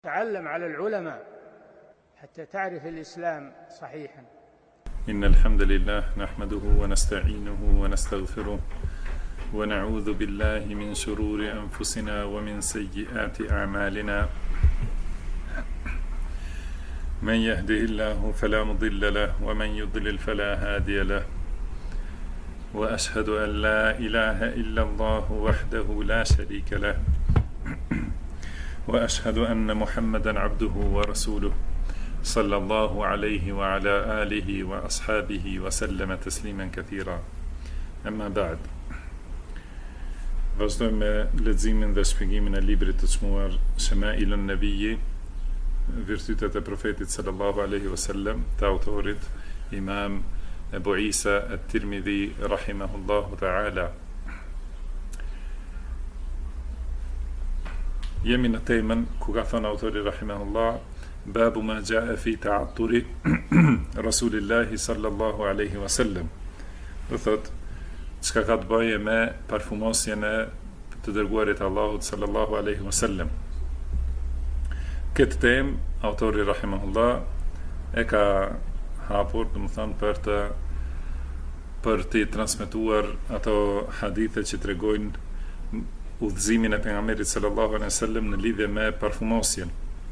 تعلم على العلماء حتى تعرف الإسلام صحيحا. إن الحمد لله نحمده ونستعينه ونستغفره ونعوذ بالله من شرور أنفسنا ومن سيئات أعمالنا. من يهده الله فلا مضل له ومن يضلل فلا هادي له، وأشهد أن لا إله إلا الله وحده لا شريك له، وأشهد أن محمدا عبده ورسوله صلى الله عليه وعلى آله وأصحابه وسلم تسليما كثيرا. أما بعد. Vazhdojmë me leximin dhe shpjegimin e librit të çmuar Shamailun Nabiyyi, virtytet e profetit sallallahu alaihi wasallam, të autorit Imam Ebu Isa at-Tirmidhi rahimahullahu ta'ala. Jemi në temën ku ka thënë autori rahimahullah, babu ma jaa fi ta'atturi Rasulillahi sallallahu alaihi wasallam. Do thot çka ka të bëjë me parfumosjen e të dërguarit Allahut sallallahu alaihi wasallam. Këtë temë autori rahimahullah e ka hapur, do të thonë për të transmetuar ato hadithe që tregojnë udhëzimin e pejgamberit sallallahu alaihi wasallam në lidhje me parfumosjen.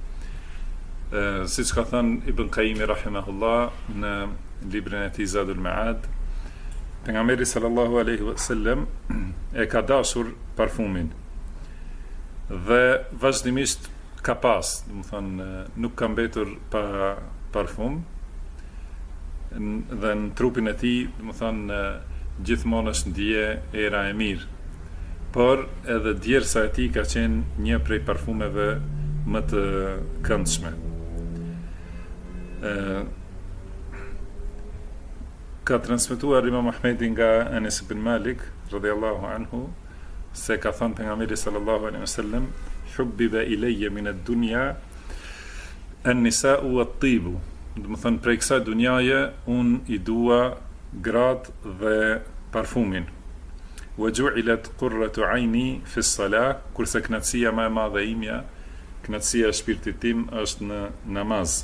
Siç ka thënë Ibn Qayyim rahimahullah në librin e tij Zadul Ma'ad, pejgamberi sallallahu alaihi wasallam e ka dashur parfumin dhe vazhdimisht ka pas, do të thonë nuk ka mbetur pa parfum, dhe në trupin e tij, do të thonë gjithmonë është ndje era e mirë. Por edhe djersa e tij ka qenë një prej parfumeve më të këndshme. Ka transmetuar Imam Ahmedi nga Anas ibn Malik radhiyallahu anhu se ka thënë pejgamberi sallallahu alaihi wasallam, hubbiba ilayya min ad-dunya an-nisa'u wat-tibu. Do të thonë prej kësaj dunjaje un i dua gratë dhe parfumin. Wa ju'ilat qurratu 'ayni fi as-salah, kurse knatësia më e madhe imja, knatësia e shpirtit tim është në namaz.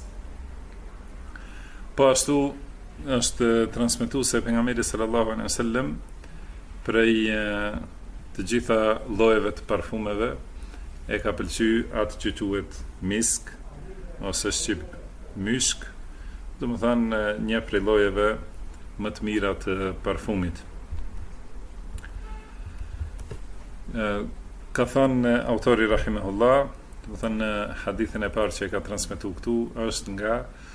Po ashtu është transmetuar se pejgamberi sallallahu alaihi wasallam prej të gjitha llojeve të parfumeve e ka pëlqyer atë që quhet misk ose shqip mysk, do të thonë një prej llojeve më të mira të parfumit. Ka thënë autori rahimahullah, do të thënë hadithin e parë që e ka transmetuar këtu është nga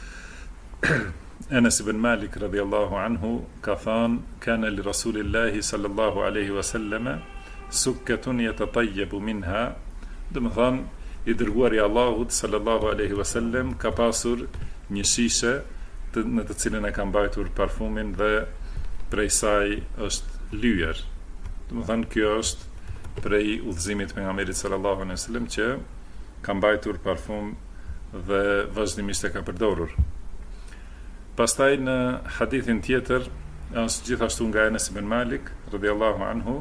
Anas ibn Malik radhiyallahu anhu, ka thënë kana li Rasulillahi sallallahu alaihi wasallam sukkatun yatatayyabu minha, do të thonë i dërguari i Allahut sallallahu alaihi wasallam ka pasur një shishe në të cilën e ka mbajtur parfumin dhe prej saj është lyer. Do të thonë kjo është prej udhëzimit të pejgamberit sallallahu alaihi wasallam që ka mbajtur parfum dhe vazhdimisht e ka përdorur. Pastaj në hadithin tjetër është gjithashtu nga Anas ibn Malik radhiyallahu anhu,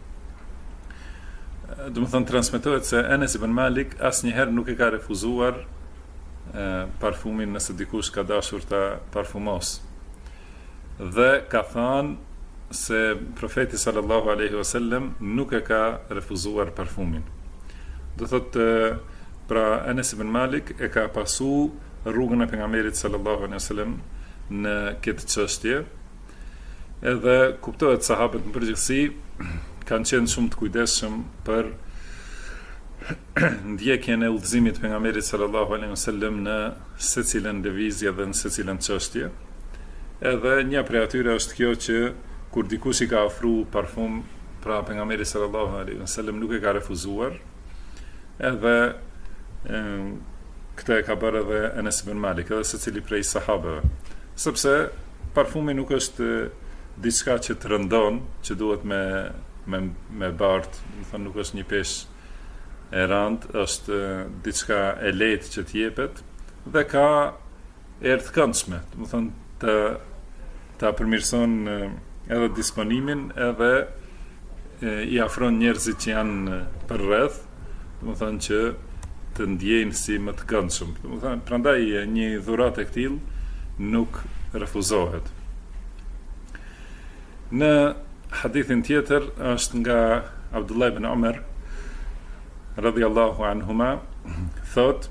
do të thonë transmetohet se Anas ibn Malik asnjëherë nuk e ka refuzuar parfumin nëse dikush ka dashur ta parfumos. Dhe ka thënë se profeti sallallahu alaihi wasallam nuk e ka refuzuar parfumin. Do thotë pra Anas ibn Malik e ka pasu rrugën e pejgamberit sallallahu alaihi wasallam në këtë çështje. Edhe kuptohet sahabët në përgjithësi kanë qenë shumë të kujdesshëm për ndjekjen e udhëzimit të pejgamberit sallallahu alaihi wasallam në secilën lëvizje dhe në secilën çështje. Edhe një prej atyre është kjo që kur dikush i ka ofruar parfum, pra pejgamberi sallallahu alaihi wasallam nuk e ka refuzuar. Edhe këtë e ka bërë edhe Anas ibn Malik, edhe secili prej sahabëve. Sepse parfumi nuk është diçka që të rëndon, që duhet me bart, do thonë nuk është një peshë e rënd, është diçka e lehtë që të jepet dhe ka erë të këndshme, do thonë ta përmirëson edhe disponimin edhe i afron njerëzit që janë për rreth, do thonë që të ndjejnë si më të këndshëm. Domethënë, prandaj një dhuratë e këtill nuk refuzohet. Në hadithin tjetër është nga Abdullah ibn Umar radhiyallahu anhuma, thot,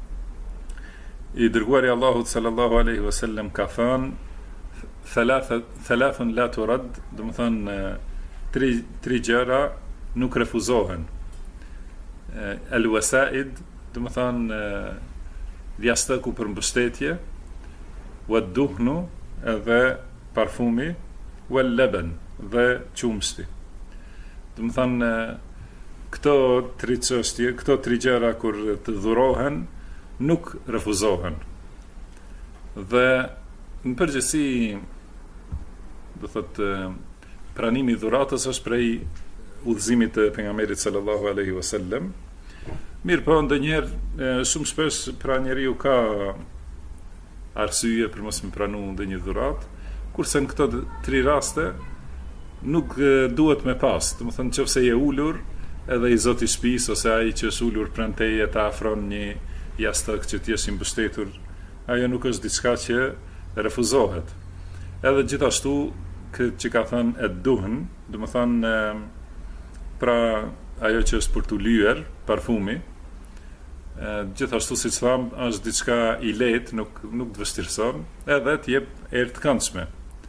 i dërguari Allahut sallallahu alaihi wasallam ka thënë thalathun la turad, domethënë tri gjëra nuk refuzohen. Al-wasaid, domethënë djastaku për mbështetje, wad-duhnu, edhe parfumi, wal-laban, dhe qumshti. Domethënë këto tri çështje, këto tri gjëra kur të dhurohen nuk refuzohen. Dhe në përgjithësi, do thotë, pranimi i dhuratës është prej udhëzimit të pejgamberit sallallahu alaihi wasallam. Mirë po, ndonjëherë shumë shpesh pra njeriu ka arsye për mos më pranu ndonjë dhuratë, kurse në këto tri raste nuk duhet me pas. Domethënë nëse je ulur, edhe i zoti shtëpisë ose ai që është ulur pranë teje ta afron një jastëk që ti je i mbështetur, ajo nuk është diçka që refuzohet. Edhe gjithashtu këtë që ka thënë e duhen, domethënë pra ajo që është për të lyer, parfumi, gjithashtu siç tham, është diçka i lehtë, nuk të vështirëson, edhe të jep erë të këndshme.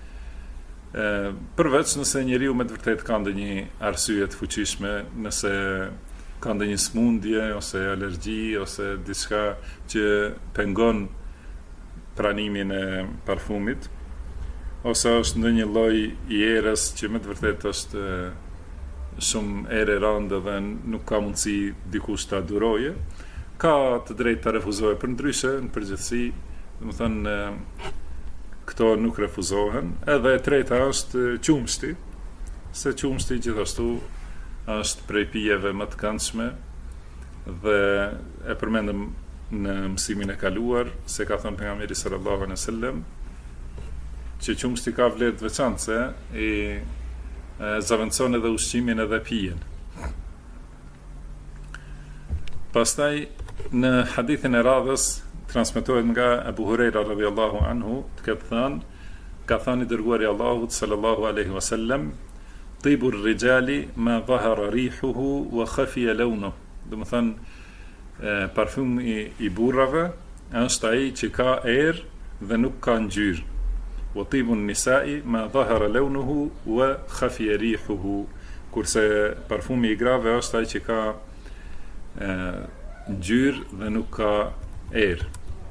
Përveç nëse njeriu me të vërtetë ka ndonjë arsye të fuqishme, nëse ka ndonjë smundje ose alergji ose diçka që pengon pranimin e parfumit, ose është ndonjë lloj i erës që me të vërtetë është shumë erë e rëndë dhe nuk ka mundësi dikush ta duroje, ka të drejtë ta refuzojë. Përndryshe, në përgjithësi, domethënë këto nuk refuzohen. Edhe e treta është qumshti, se qumshti gjithashtu është prej pijeve më të këndshme dhe e përmendëm në mësimin e kaluar se ka thënë pejgamberi sallallahu alaihi wasallam që qumshti ka vlerë të veçantë se i zaventson edhe ushqimin edhe pijen. Pastaj në hadithin e radhës transmetohet nga Abu Huraira radhiyallahu anhu, ka thënë i dërguari Allahut sallallahu alaihi wasallam, tibu ar-rijali ma dhahara rihuhu wa khafiya lawnuhu. Domethënë parfumi i burrave është ai që ka erë dhe nuk ka ngjyrë. Wa tibu an-nisa'i ma dhahara lawnuhu wa khafiya rihuhu. Kurse parfumi i grave është ai që ka ngjyrë dhe nuk ka erë.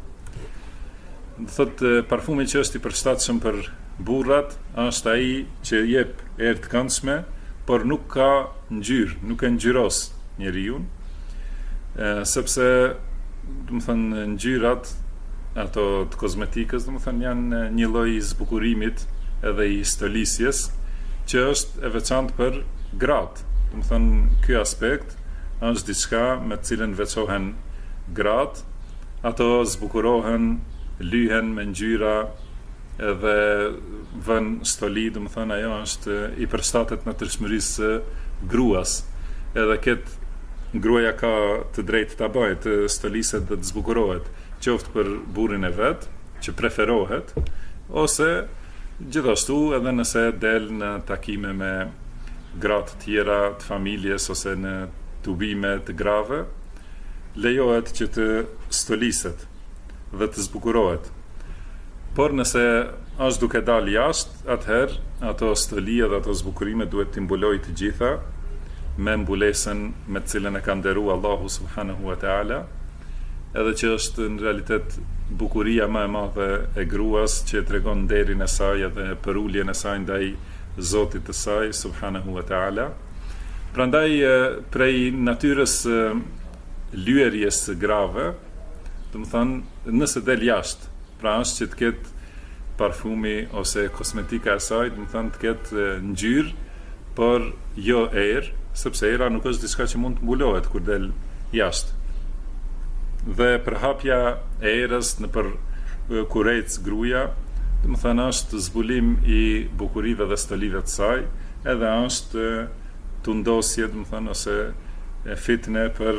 Thotë parfumi që është i përshtatshëm për burrat është ai që jep erë të këndshme, por nuk ka ngjyrë, nuk e ngjyros njeriu, sepse domethënë ngjyrat ato të kozmetikës domethënë janë një lloj zbukurimit edhe i stolisjes që është e veçantë për gratë. Domethënë ky aspekt është diçka me të cilën veçohen gratë, ato zbukurohen, lyhen me ngjyra edhe vën stoli, domethënë ajo është i përshtatet në tërshmërisë së gruas. Edhe këtë gruaja ka të drejtë ta bëjë, të stoliset dhe të zbukurohet, qoftë për burrin e vet, që preferohet, ose gjithashtu edhe nëse del në takime me gratë tjera të familjes ose në tubime të grave, lejohet që të stoliset dhe të zbukurohet. Por nëse është duke dalë jashtë, atëherë ato stoli dhe ato zbukurime duhet të mbulojë të gjitha me mbulesën me të cilën e ka nderuar Allahu subhanahu wa taala, edhe që është në realitet bukuria më e madhe e gruas që tregon nderin e saj dhe përuljen e saj ndaj Zotit të saj subhanahu wa taala. Prandaj prej natyrës lyerjes grave, domethënë nëse del jashtë, pra është që të ketë parfumi ose kosmetika e saj, domethënë të ketë ngjyrë, por jo erë, sepse era nuk është diçka që mund të mbulohet kur del jashtë. Dhe përhapja e erës në për kur ec gruaja, domethënë është zbulim i bukurive dhe stolive të saj, edhe është tundosje, domethënë ose fitne për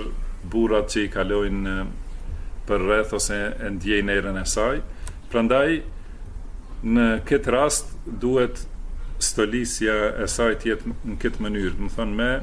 burrat që I kalojnë për rreth ose e ndjejnë erën e saj. Prandaj në këtë rast duhet stolisja e saj të jetë në këtë mënyrë, do të thonë me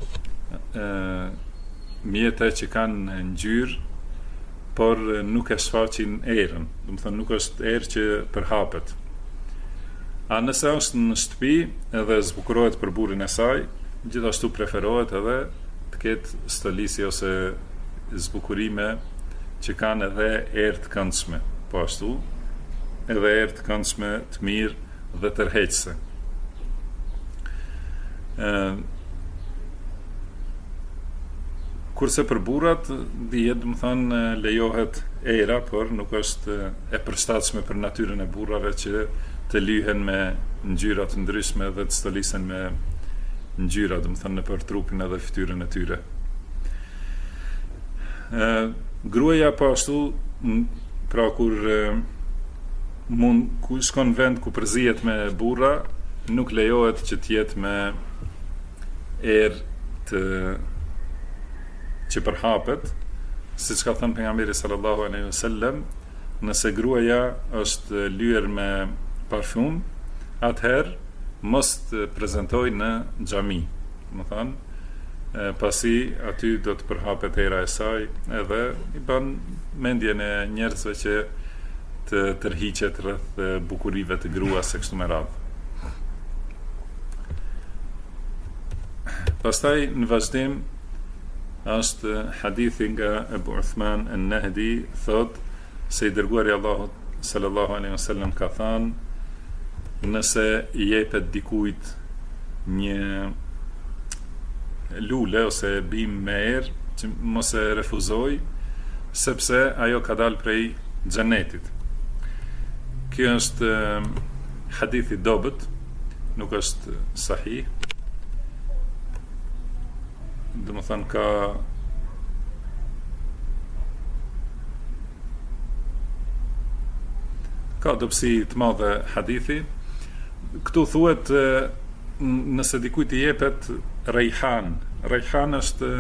mjete që kanë ngjyrë, por nuk e shfaqin erën, do të thonë nuk është erë që përhapet. A nëse është në shtëpi edhe zbukurohet për burrin e saj, gjithashtu preferohet edhe të ketë stolisje ose zbukurime që kanë edhe erë të këndshme, po ashtu edhe erë të këndshme të mirë dhe tërheqëse. Kurse për burrat dihet, do të thonë lejohet era, por nuk është e përshtatshme për natyrën e burrave që të lyhen me ngjyra të ndryshme dhe të stolisen me ngjyra, do të thonë në për trupin edhe fytyrën e tyre. Gruaja po ashtu, pra kur shkon vend ku përzihet me burra, nuk lejohet që të jetë me erë që përhapet, siç ka thënë pejgamberi sallallahu alaihi wasallam, nëse gruaja është lyer me parfum, atëherë mos të prezantoj në xhami. Do të thonë, pasi aty do të përhapet era e saj, edhe I bën mendjen e njerëzve që të tërhiqet rreth bukurive të gruas e kështu me radhë. Pastaj në vazhdim është hadithi nga Ebu Uthman an-Nahdi, thot se I dërguari Allahut sallallahu alaihi wasallam ka thënë, nëse I jepet dikujt një lule ose bim me erë, që mos e refuzoj, sepse ajo ka dalë prej xhenetit. Kjo është hadith I dobët, nuk është sahih. Do të thënë ka dobësi të madhe hadithi. Këtu thuhet nëse dikujt I jepet rejhan. Rejhan është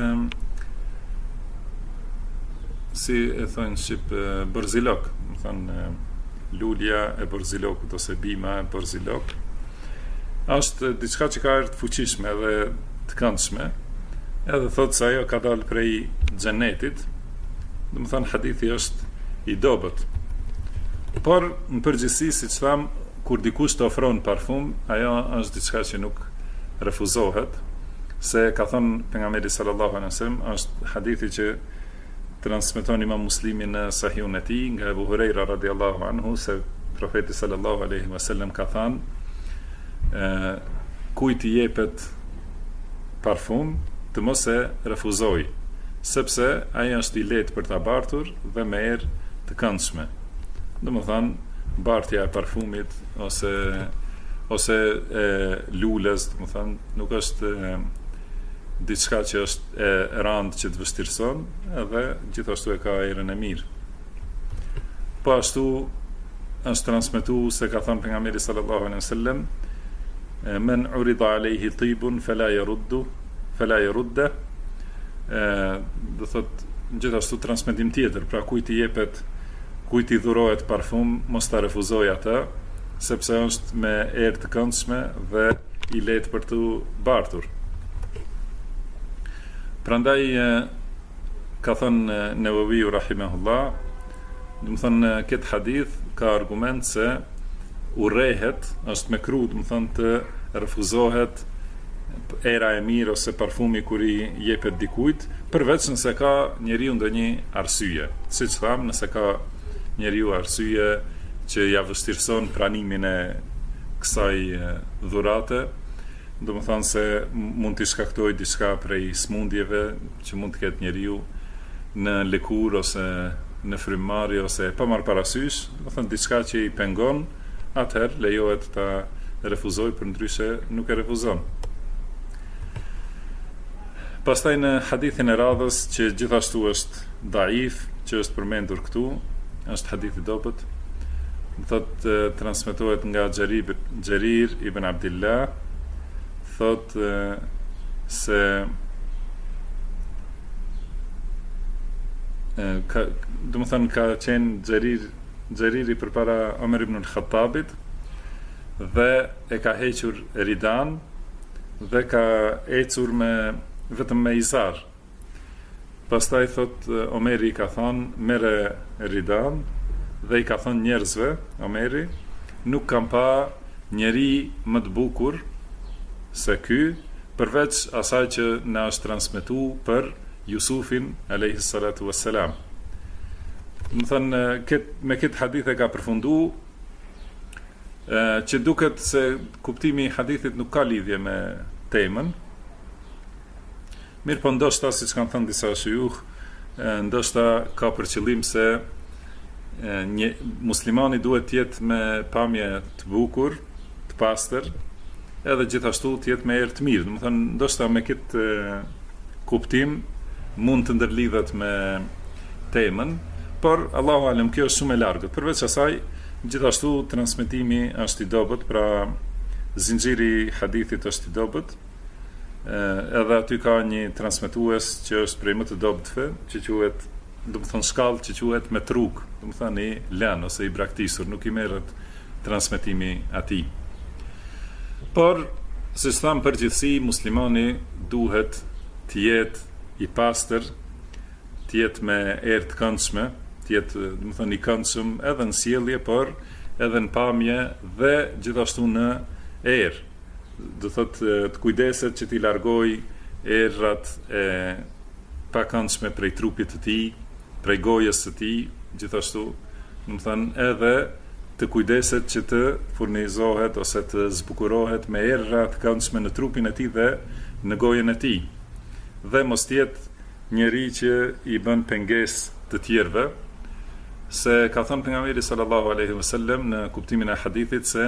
si e thonë në shqip borzilok, do të thënë lulja e borzilokut ose bima e borzilok. Është diçka që ka erë të fuqishme dhe të këndshme. Edhe thotë se ajo ka dalë prej xhenetit, do të thonë hadithi është I dobët. Por në përgjithësi, siç tham, kur dikush të ofron parfum, ajo është diçka që nuk refuzohet, se ka thënë pejgamberi sallallahu alaihi wasallam, është hadithi që transmeton Imam Muslimi në Sahihun e tij nga Abu Huraira radhiyallahu anhu, se profeti sallallahu alaihi wasallam ka thënë, kujt I jepet parfum, të mos e refuzoj, sepse ajo është I lehtë për ta bartur dhe me erë të këndshme. Domethënë, bartja e parfumit ose e lules, domethënë, nuk është diçka që është e rëndë që të vështirëson, edhe gjithashtu e ka erën e mirë. Po ashtu është transmetuar se ka thënë pejgamberi sallallahu alaihi wasallam, men urida alayhi tibun fala yarudda, do thot gjithashtu transmetim tjetër, pra kujt I dhurohet parfum, mos ta refuzoj atë, sepse është me erë të këndshme dhe I lehtë për të bartur. Prandaj ka thënë Newawi rahimahullah, do të thonë këtë hadith ka argument se urrehet, është mekruh, do të thonë të refuzohet era e mirë ose parfumi kur I jepet dikujt, përveç nëse ka njeriu ndonjë arsye. Siç tham, nëse ka njeriu arsye që ja vështirëson pranimin e kësaj dhurate, do të thonë se mund t'i shkaktojë diçka prej smundjeve që mund të ketë njeriu në lëkurë ose në frymëmarrje ose pa marrë parasysh, do të thonë diçka që I pengon, atëherë lejohet ta refuzoj, për ndryshe nuk e refuzon. Pastaj në hadithin e radhës, që gjithashtu është daif, që është përmendur këtu, është hadith I dobët, thot transmetohet nga Xherir ibn Abdillah, thot se ka qenë xheriri përpara Omer ibn al-Khattabit dhe e ka hequr ridan dhe ka ecur vetëm me izar. Pastaj thot Omeri ka thonë merre ridan dhe i ka thonë njerëzve, Omeri, nuk kam pa njeri më të bukur se ky, përveç asaj që na është transmetu për Jusufin alayhi salatu wassalam. Më thënë, me këtë hadith e ka përfundu që duket se kuptimi i hadithit nuk ka lidhje me temën. Mirë po ndoshta, siç kanë thënë disa shuyukh, ndoshta ka për qëllim se muslimani duhet të jetë me pamje të bukur, të pastër, edhe gjithashtu të jetë me erë të mirë. Domethënë, ndoshta me këtë kuptim mund të ndërlidhet me temën, por Allahu alem kjo është shumë e largët. Përveç asaj, gjithashtu transmetimi është i dobët, pra zinxhiri i hadithit është i dobët. Edhe aty ka një transmetues që është prej më të dobëtve, që quhet, domethënë shkallë që quhet metruk, domethënë i lën ose i braktisur, nuk i merret transmetimi atij. Por, siç tham përgjithësi, muslimani duhet të jetë i pastër, të jetë me erë të këndshme, të jetë, domethënë i këndshëm edhe në sjellje, por edhe në pamje dhe gjithashtu në erë. Do thotë të kujdeset që t'i largoj errat e pakëndshme prej trupit të tij, prej gojës së tij, gjithashtu, domethënë edhe të kujdeset që të furnizohet ose të zbukurohet me erra të këndshme në trupin e tij dhe në gojën e tij. Dhe mos jetë njeri që i bën pengesë të tjerëve, se ka thënë pejgamberi sallallahu alaihi wasallam në kuptimin e hadithit se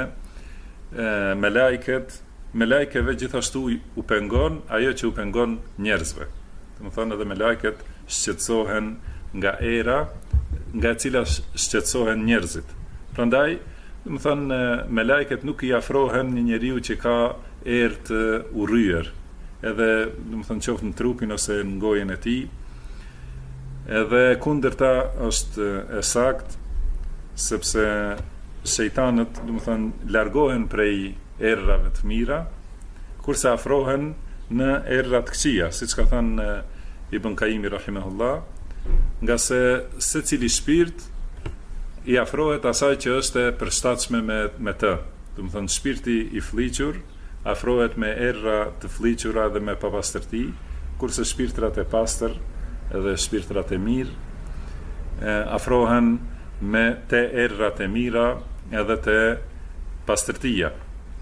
melajkeve gjithashtu u pengon ajo që u pengon njerëzve. Domethënë edhe melajket shqetësohen nga era nga e cila shqetësohen njerëzit. Prandaj, domethënë melajket nuk i afrohen një njeriu që ka erë të urryer, edhe domethënë qoftë në trupin ose në gojën e tij. Edhe kundërta është e saktë, sepse shejtanët, domethënë, largohen prej errave të mira, kurse afrohen në erra të këqija, siç ka thënë Ibn Qayyim rahimahullah, nga se secili shpirt i afrohet asaj që është e përshtatshme me të. Domethënë shpirti i fliqur afrohet me erra të fliqura dhe me papastërti, kurse shpirtrat e pastër edhe shpirtrat e mirë afrohen me te errat e mira edhe te pastërtia.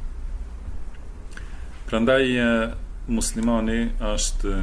Prandaj muslimani është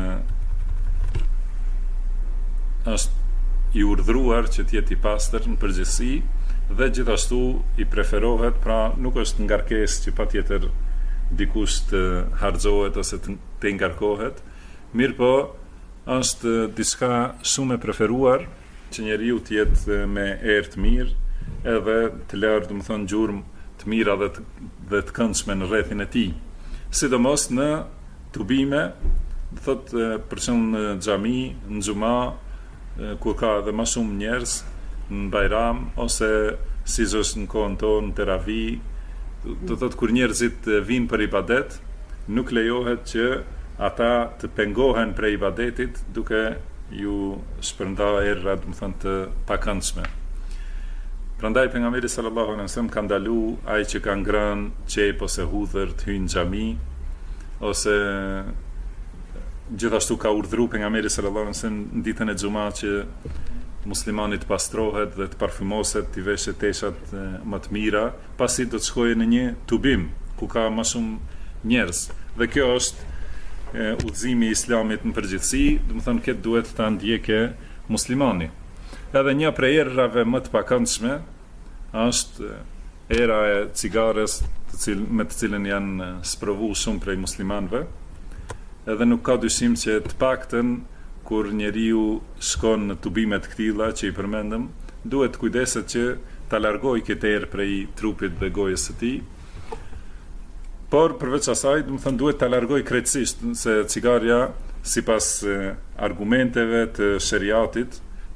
i urdhëruar që të jetë i pastër në përgjithësi dhe gjithashtu i preferohet, pra nuk është ngarkesë që patjetër dikush të harxohet ose të ngarkohet, mirë po është diçka shumë e preferuar që njeriu të jetë me erë të mirë edhe të lërë, domethënë, gjurmë të mira dhe të këndshme në rrethin e tij. Sidomos në tubime, do thotë për shembull në xhami, në xhuma, kur ka edhe më shumë njerëz, në bajram ose siç në kohën tonë, në teravi, do thotë kur njerëzit vinë për ibadet, nuk lejohet që ata të pengohen prej ibadetit duke ju shpërndar erra, domethënë, të pakëndshme. Prandaj pejgamberi sallallahu alaihi wasallam ka ndalu ai që ka ngrënë çep ose hudhër të hyjë në xhami, ose gjithashtu ka urdhëruar pejgamberi sallallahu alaihi wasallam në ditën e xumat që muslimani të pastrohet dhe të parfumoset, të veshë teshat më të mira, pasi do të shkojë në një tubim ku ka më shumë njerëz. Dhe kjo është udhëzimi i Islamit në përgjithësi, domethënë këtë duhet ta ndjekë muslimani. Edhe një prej errave më të pakëndshme është era e cigares, me të cilën janë sprovuar shumë prej muslimanëve. Edhe nuk ka dyshim që të paktën kur njeriu shkon në tubime të këtilla që i përmendëm, duhet të kujdeset që ta largojë këtë erë prej trupit dhe gojës së tij. Por përveç asaj, domethënë, duhet ta largojë krejtësisht, se cigaria sipas argumenteve të sheriatit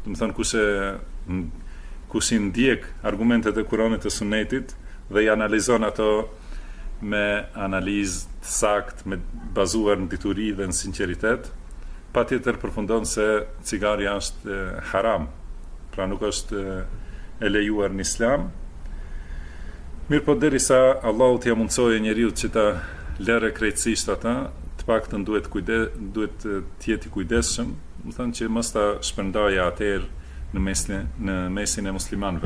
do të thënë kush i ndjek argumentet e Kuranit e Sunetit dhe i analizon ato me analizë të saktë, me bazuar në dituri dhe në sinqeritet, patjetër përfundon se cigaria është haram, pra nuk është e lejuar në Islam. Mirë po derisa Allahu t'ia mundsojë njeriu që ta lërë krejtësisht ata, të paktën duhet të jetë i kujdesshëm, do të thënë që mos ta shpërndajë atëherë në mesin e muslimanëve.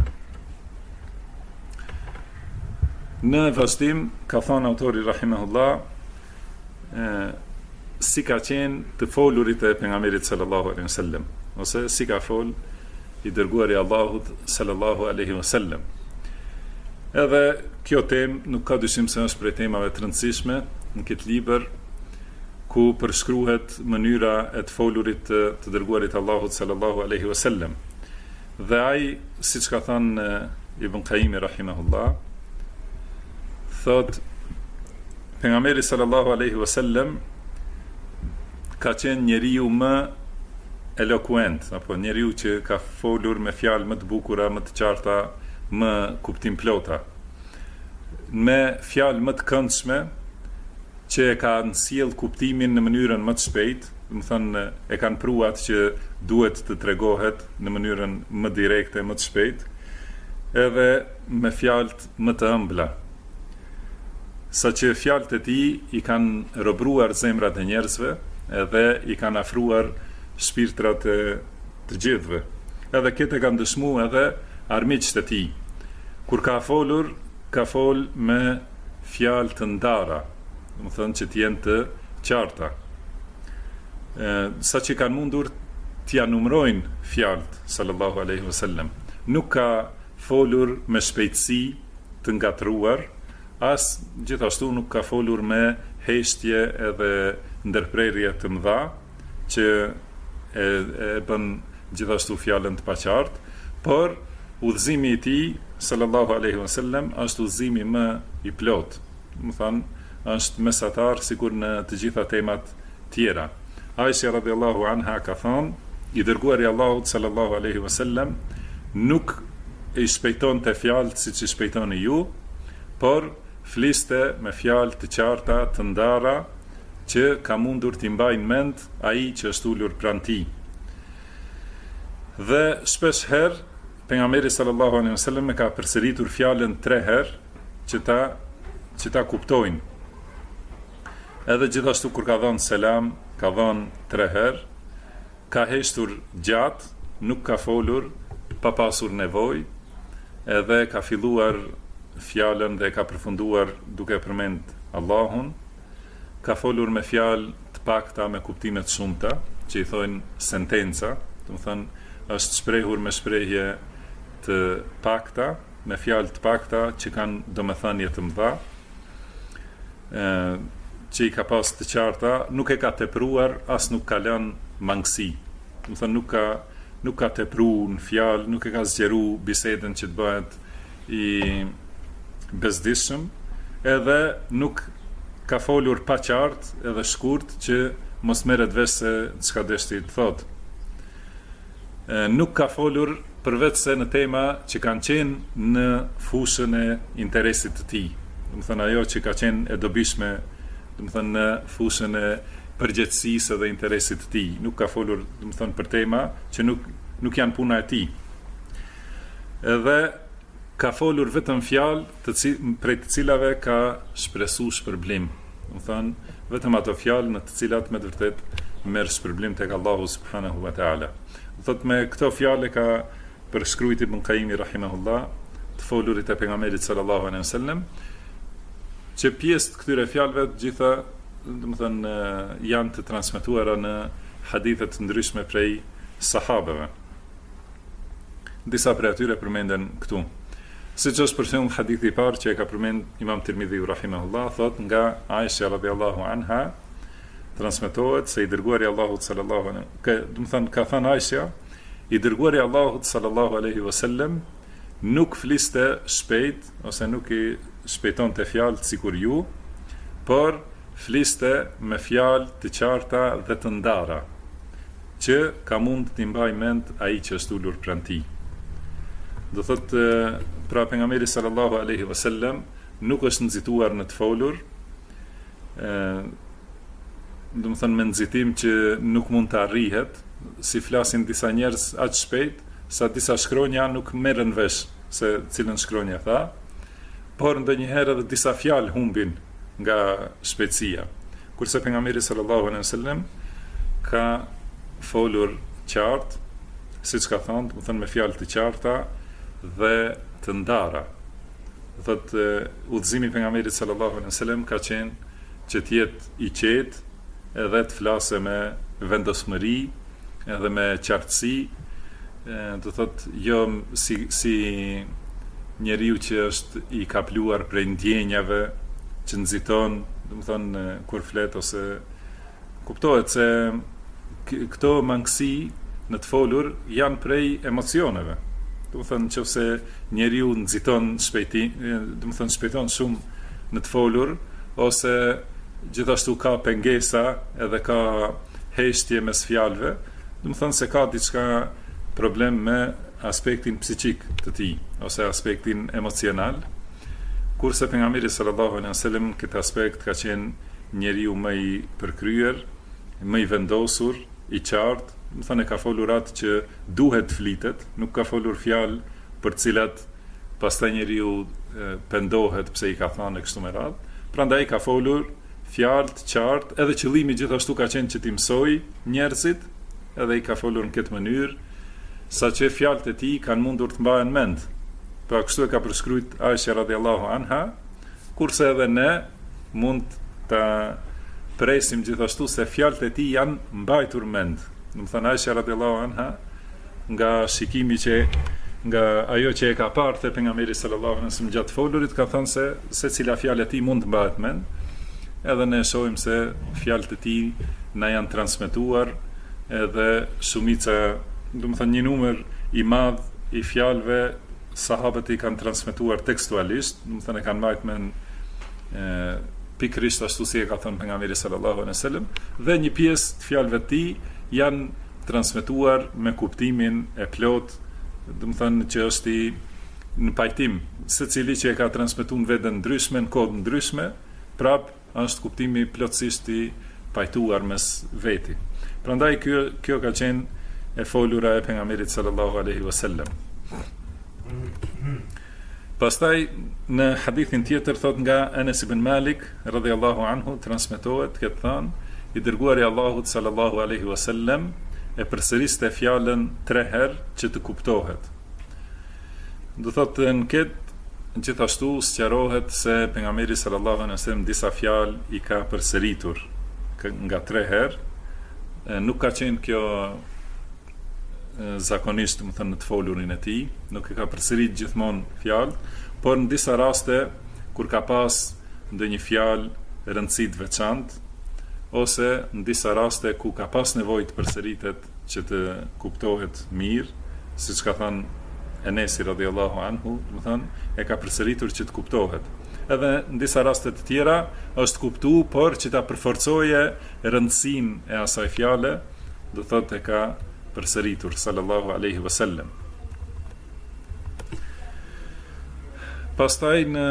Në vazhdim ka thënë autori rahimahullah si ka qenë të folurit e pejgamberit sallallahu alaihi wasallam, ose si ka fol i dërguari i Allahut sallallahu alaihi wasallam. Edhe kjo temë nuk ka dyshim se është prej temave të rëndësishme në këtë libër, ku përshkruhet mënyra e të folurit të dërguarit Allahut sallallahu alaihi wasallam. Dhe ai, siç ka thënë Ibn Qayyim rahimahullah, thot pejgamberi sallallahu alaihi wasallam ka qenë njeriu më eloquent, apo njeriu që ka folur me fjalë më të bukura, më të qarta, më kuptim plota, me fjalë më të këndshme, që e kanë sjell kuptimin në mënyrën më të shpejtë, do të thënë e kanë pruat që duhet të tregohet në mënyrën më direkte, më të shpejtë, edhe me fjalë më të ëmbla. Saqë fjalët e tij i kanë robruar zemrat e njerëzve, edhe i kanë afruar shpirtrat e të gjithëve. Edhe këtë kanë dëshmuar edhe armiqtë e tij. Kur ka folur me fjalë të ndara, do të thënë që të jenë të qarta. Sa që kanë mundur t'ja numrojnë fjalët sallallahu alaihi wasallam. Nuk ka folur me shpejtësi të ngatruar, as gjithashtu nuk ka folur me heshtje edhe ndërprerje të mëdha që e bën gjithashtu fjalën të paqartë, por udhëzimi i tij sallallahu alaihi wasallam është udhëzimi më i plot. Do të thënë është mesatar sikur në të gjitha temat tjera. Aisha radhiyallahu anha ka thënë, i dërguari i Allahut sallallahu alaihi wasallam nuk i shpejtonte fjalët siç i shpejtoni ju, por fliste me fjalë të qarta, të ndara, që ka mundur t'i mbajnë mend ai që është ulur pranë tij. Dhe shpesh herë pejgamberi sallallahu alaihi wasallam ka përsëritur fjalën 3 herë që ta kuptojnë. Edhe gjithashtu kur ka dhënë selam, ka dhënë 3 herë, ka heshtur gjatë, nuk ka folur pa pasur nevojë, edhe ka filluar fjalën dhe ka përfunduar duke përmend Allahun, ka folur me fjalë të pakta me kuptime të shumta, që i thojnë sentenca, do të thënë është shprehur me shprehje të pakta, me fjalë të pakta që kanë domethënie të mëdha, që i ka pas të qarta, nuk e ka tepruar, as nuk ka lënë mangësi. Do të thënë nuk ka tepruar në fjalë, nuk e ka zgjeru bisedën që të bëhet i bezdishëm, edhe nuk ka folur pa qartë edhe shkurt që mos merret vesh se çka deshti të thotë. Nuk ka folur përveç se në tema që kanë qenë në fushën e interesit të tij. Do të thënë ajo që ka qenë e dobishme, do të thënë në fushën e përgjegjësisë dhe interesit të tij. Nuk ka folur, do të thënë, për tema që nuk janë puna e tij. Edhe ka folur vetëm fjalë prej të cilave ka shpresuar shpërblim. Do të thënë vetëm ato fjalë në të cilat me të vërtet merr shpërblim tek Allahu subhanahu wa taala. Thot me këto fjalë ka përshkruajti Ibn Qayyim rahimahullah të folurit e pejgamberit sallallahu alaihi wasallam, që pjesë të këtyre fjalëve të gjitha, do të thënë, janë të transmetuara në hadithe të ndryshme prej sahabeve. Disa prej atyre përmenden këtu. Siç është për shembull hadithi i parë që e ka përmend Imam Tirmidhi rahimahullah, thot nga Aisha radhiyallahu anha, transmetohet se i dërguari i Allahut sallallahu alaihi, do të thënë ka thënë Aisha, i dërguari i Allahut sallallahu alaihi wasallam nuk fliste shpejt ose nuk i shpejtonte fjalët sikur ju, por fliste me fjalë të qarta dhe të ndara. që ka mund t'i mbaj mend ai që është ulur pranë tij. Do thotë pra pejgamberi sallallahu alaihi wasallam nuk është nxituar në të folur, do të thënë me nxitim që nuk mund të arrihet, si flasin disa njerëz aq shpejt sa disa shkronja nuk merren vesh se cilën shkronja tha, por ndonjëherë edhe disa fjalë humbin nga shpejtësia. Kurse pejgamberi sallallahu alaihi wasallam ka folur qartë, siç ka thënë, do të thënë me fjalë të qarta dhe të ndara. Thotë udhëzimi i pejgamberit sallallahu alaihi wasallam ka qenë që të jetë i qetë edhe të flasë me vendosmëri edhe me qartësi, do thotë jo si njeriu që është i kapluar prej ndjenjave që nxiton, do të thonë kur flet ose kuptohet se këto mangësi në të folur janë prej emocioneve. Do të thënë nëse njeriu nxiton do të thënë shpejton shumë në të folur, ose gjithashtu ka pengesa edhe ka heshtje mes fjalëve, do të thënë se ka diçka problem me aspektin psiqik të tij ose aspektin emocional. Kurse pejgamberi sallallahu alaihi wasallam këtë aspekt ka qenë njeriu më i përkryer, më i vendosur, i qartë, më thënë ka folur atë që duhet flitet, nuk ka folur fjalë për cilat pastaj njeriu pendohet pse i ka thënë kështu me radhë. Prandaj ka folur fjalë të qartë, edhe qëllimi gjithashtu ka qenë që t'i mësoj njerëzit, edhe i ka folur në këtë mënyrë, saqë fjalët e tij kanë mundur të mbahen mend. Pra kështu e ka përshkruajt Aisha radhiyallahu anha, kurse edhe ne mund ta presim gjithashtu se fjalët e tij janë mbajtur mend. Do të thënë Aisha radhiyallahu anha, nga shikimi që nga ajo që e ka parë te pejgamberi sallallahu alaihi wasallam gjatë folurit, ka thënë se cila fjalë e tij mund të mbahet mend. Edhe ne shohim se fjalët e tij na janë transmetuar, edhe shumica, do të thënë një numër i madh i fjalëve sahabët i kanë transmetuar tekstualisht, do të thënë e kanë mbajtur mend pikërisht ashtu si e ka thënë pejgamberi sallallahu alaihi wasallam, dhe një pjesë të fjalëve të tij janë transmetuar me kuptimin e plot, do të thënë që është në pajtim, secili që e ka transmetuar në veten ndryshme, në kohë ndryshme, prap është kuptimi plotësisht i pajtuar mes veti. Prandaj kjo ka qenë e folura e pejgamberit sallallahu alaihi wasallam. Pastaj në hadithin tjetër thot nga Anas ibn Malik radhiyallahu anhu transmetohet këtë thënë, i dërguari i Allahut sallallahu alaihi wasallam e përsëriste fjalën 3 herë që të kuptohet. Do thotë në këtë gjithashtu sqarohet se pejgamberi sallallahu alaihi wasallam disa fjalë i ka përsëritur nga 3 herë. Nuk ka qenë kjo zakonisht, më thënë, në të folurin e tij, nuk e ka përsërit gjithmonë fjalë, por në disa raste kur ka pas ndonjë fjalë rëndësi të veçantë, ose në disa raste ku ka pas nevojë të përsëritet që të kuptohet mirë, siç ka thënë Enesi radhiyallahu anhu, më thënë, e ka përsëritur që të kuptohet. Edhe në disa raste të tjera është kuptuar, por që ta përforcoje rëndësinë e asaj fjale, do thotë e ka përsëritur sallallahu alaihi wasallam. Pastaj në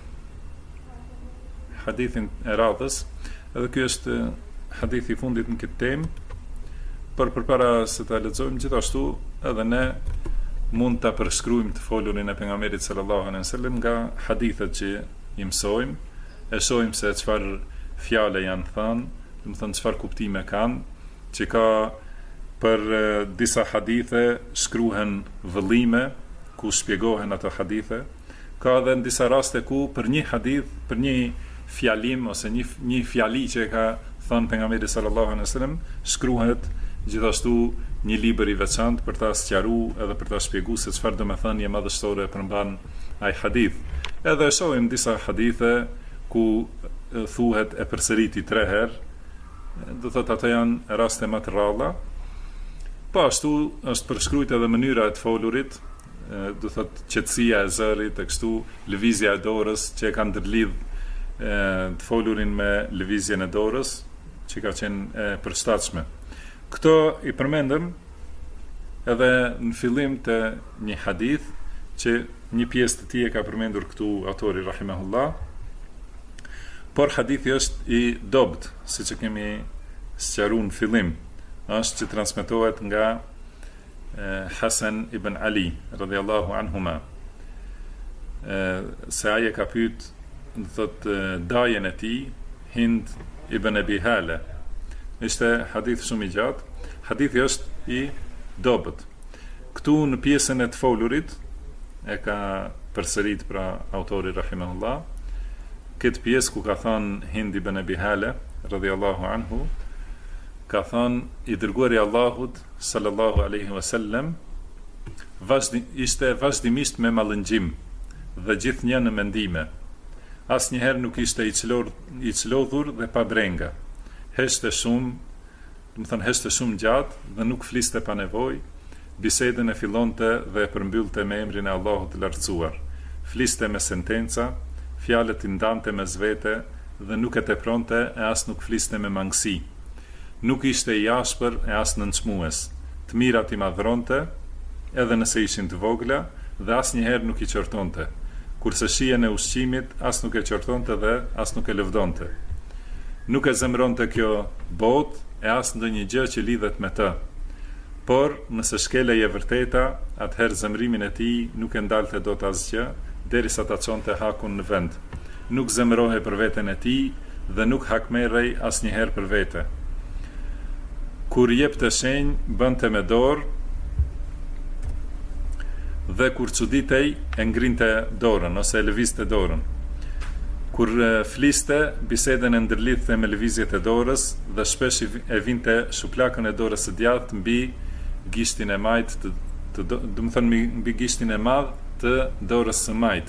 hadithin e radhës, edhe ky është hadithi i fundit në këtë temë, por përpara se ta lexojmë, gjithashtu edhe ne mund ta përshkruajmë të folurin e pejgamberit sallallahu alaihi wasallam nga hadithet që i mësojmë, e shohim se çfarë fjale janë thënë, do të thënë çfarë kuptime kanë, që ka për disa hadithe shkruhen vëllime ku shpjegohen ato hadithe, ka edhe në disa raste ku për një hadith, për një fjalim ose një fjali që e ka thënë pejgamberi sallallahu alaihi wasallam, shkruhet gjithashtu një libër i veçantë për ta sqaruar edhe për ta shpjeguar se çfarë do të thënie madhështore përmban ai hadith. Edhe shohim disa hadithe ku thuhet e përsëriti 3 herë, do thotë ato janë raste më të rralla. Po ashtu është përshkruajtur edhe mënyra e të folurit, do thotë qetësia e zërit, e kështu lëvizja e dorës që e ka ndërlidh të folurin me lëvizjen e dorës, që ka qenë e përshtatshme. Këto i përmendëm edhe në fillim të një hadith që një pjesë të tij e ka përmendur këtu autori rahimahullah, por hadithi është i dobët, siç e kemi sqaruar në fillim, është që transmetohet nga Hasan ibn Ali radhiyallahu anhuma, se ai e ka pyet, thot, dajen e tij Hind ibn Abi Hala. Ishte hadith shumë i gjatë. Hadithi është i dobët. Këtu në pjesën e të folurit e ka përsërit pra autori rahimahullah këtë pjesë ku ka thënë Hind ibn Abi Hala radhiyallahu anhu, ka thënë i dërguari i Allahut sallallahu alaihi wasallam ishte vazhdimisht me mallëngjim dhe gjithnjë në mendime. Asnjëherë nuk ishte i çlodhur dhe pa brenga. Heshte shumë gjatë dhe nuk fliste pa nevojë. Bisedën e fillonte dhe e përmbyllte me emrin e Allahut të lartësuar. Fliste me sentenca, fjalët i ndante mes vete dhe nuk e tepronte e as nuk fliste me mangësi. Nuk ishte i ashpër e as nënçmues. Të mirat i madhronte, edhe nëse ishin të vogla, dhe asnjëherë nuk i qortonte. Kurse shijen e ushqimit as nuk e qortonte dhe as nuk e lëvdonte. Nuk e zemronte kjo botë e as ndonjë gjë që lidhet me të. Por nëse shkelej e vërteta, atëherë zemrimin e tij nuk e ndalte dot asgjë, derisa ta çonte hakun në vend. Nuk zemrohej për veten e tij dhe nuk hakmerrej asnjëherë për vete. Kur jepte shenjë, bënte me dorë, dhe kur çuditej e ngrinte dorën ose e lëvizte dorën. Kur fliste, bisedën e ndërlidhte me lëvizjet e dorës dhe shpesh e vinte shuplakën e dorës së djathtë mbi gishtin e majt, mbi gishtin e madh të dorës së majt.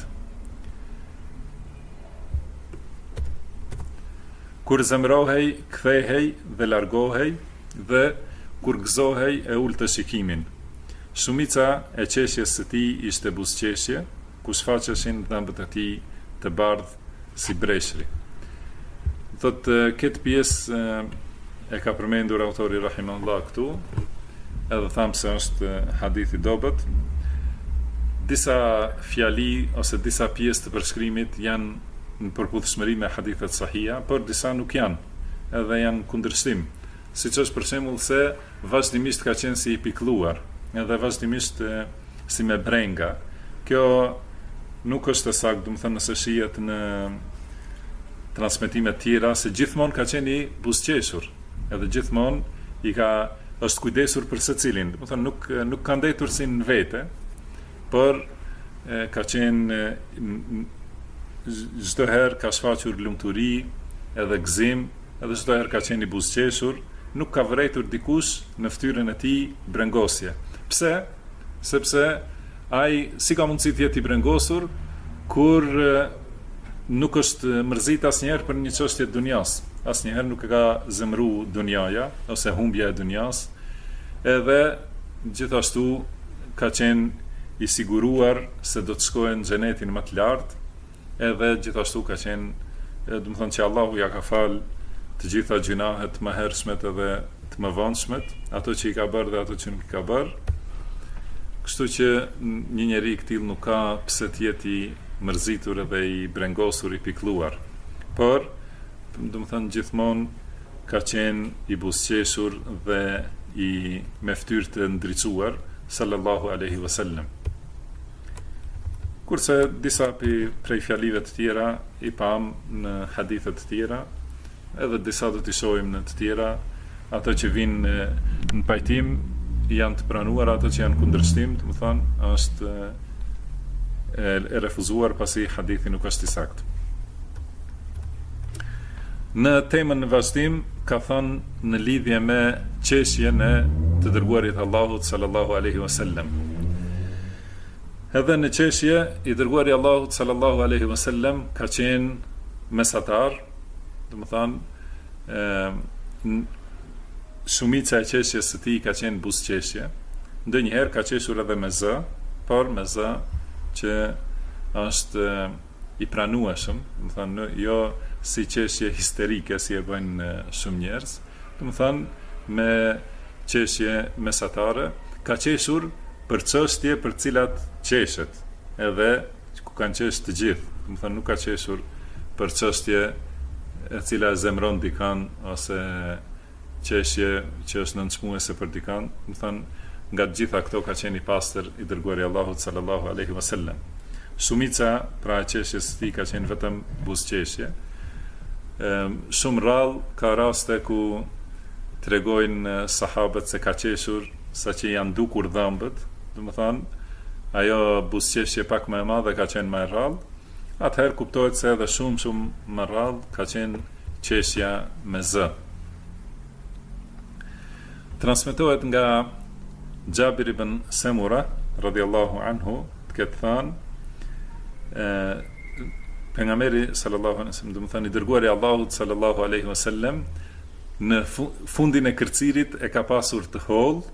Kur zemrohej, kthehej dhe largohej, dhe kur gëzohej e ulte shikimin. Shumica e qeshjes së tij ishte buzëqeshje, ku shfaqeshin dhëmbët e tij të bardhë si breshri. Thotë këtë pjesë e ka përmendur autori rahimahullah këtu, edhe thamë se është hadith i dobët. Disa fjali ose disa pjesë të përshkrimit janë në përputhshmëri me hadithet sahija, por disa nuk janë, edhe janë kundërshtim. Siç është për shembull se vazhdimisht ka qenë si i pikëlluar, edhe vazhdimisht si me brenga. Kjo nuk është e saktë, do të thënë nëse shihet në transmetime të tjera se gjithmonë ka qenë i buzëqeshur, edhe gjithmonë është kujdesur për secilin. Do të thënë nuk ka ndetur si në vete, por ka qenë çdo herë ka shfaqur lumturi edhe gëzim, edhe çdo herë ka qenë i buzëqeshur, nuk ka vërejtur dikush në fytyrën e tij brengosje. Pse? Sepse ai si ka mundësi të jetë i brengosur kur nuk është mërzit asnjëherë për një çështje të dunjas. Asnjëherë nuk e ka zemruar dunjaja ose humbja e dunjas. Edhe gjithashtu ka qenë i siguruar se do të shkojë në xhenetin më të lartë, edhe gjithashtu ka qenë, do të thonë që Allahu ja ka fal të gjitha gjunahet më hershmet edhe të më vonshmet, ato që i ka bërë dhe ato që nuk i ka bërë. Kështu që një njeri i këtill nuk ka pse të jetë i mërzitur edhe i brengosur, i pikëlluar. Por, do të thënë gjithmonë ka qenë i buzëqeshur dhe i me fytyrë të ndriçuar sallallahu alaihi wasallam. Kurse disa prej fjalive të tjera i pam në hadithe të tjera, edhe disa do t'i shohim në të tjera, ato që vinë në pajtim janë të pranuar, ato që janë kundërshtim, do të thonë, është e refuzuar pasi hadithi nuk është i saktë. Në temën në vazhdim ka thënë në lidhje me qeshjen e të dërguarit Allahut sallallahu alaihi wasallam. Edhe në qeshje i dërguari Allahut sallallahu alaihi wasallam ka qenë mesatar, do të thonë shumica e qeshjes së tij ka qenë buzëqeshje. Ndonjëherë ka qeshur edhe me zë, por me zë që është i pranueshëm, do të thonë jo si qeshje histerike si e bëjnë shumë njerëz, do të thonë me qeshje mesatare, ka qeshur për çështje për cilat qeshet, edhe ku kanë qesh të gjithë. Do të thonë nuk ka qeshur për çështje e cila zemron dikan ose qeshje që është nënçmuese për dikan. Do të thonë nga të gjitha këto ka qenë i pastër i dërguari Allahut sallallahu alaihi wasallam. Shumica pra qeshjes së tij ka qenë vetëm buzëqeshje. Shumë rrallë ka raste ku tregojnë sahabët se ka qeshur saqë janë dukur dhëmbët, do të thonë ajo buzëqeshje pak më e madhe ka qenë më e rrallë. Atëherë kuptohet se edhe shumë më rrallë ka qenë qeshja me zë. Transmetohet nga Jabir ibn Samura radhiyallahu anhu të ketë thënë pejgamberi sallallahu alaihi wasallam, do të thënë i dërguari Allahut sallallahu alaihi wasallam, në fundin e kërcirit e ka pasur të hollë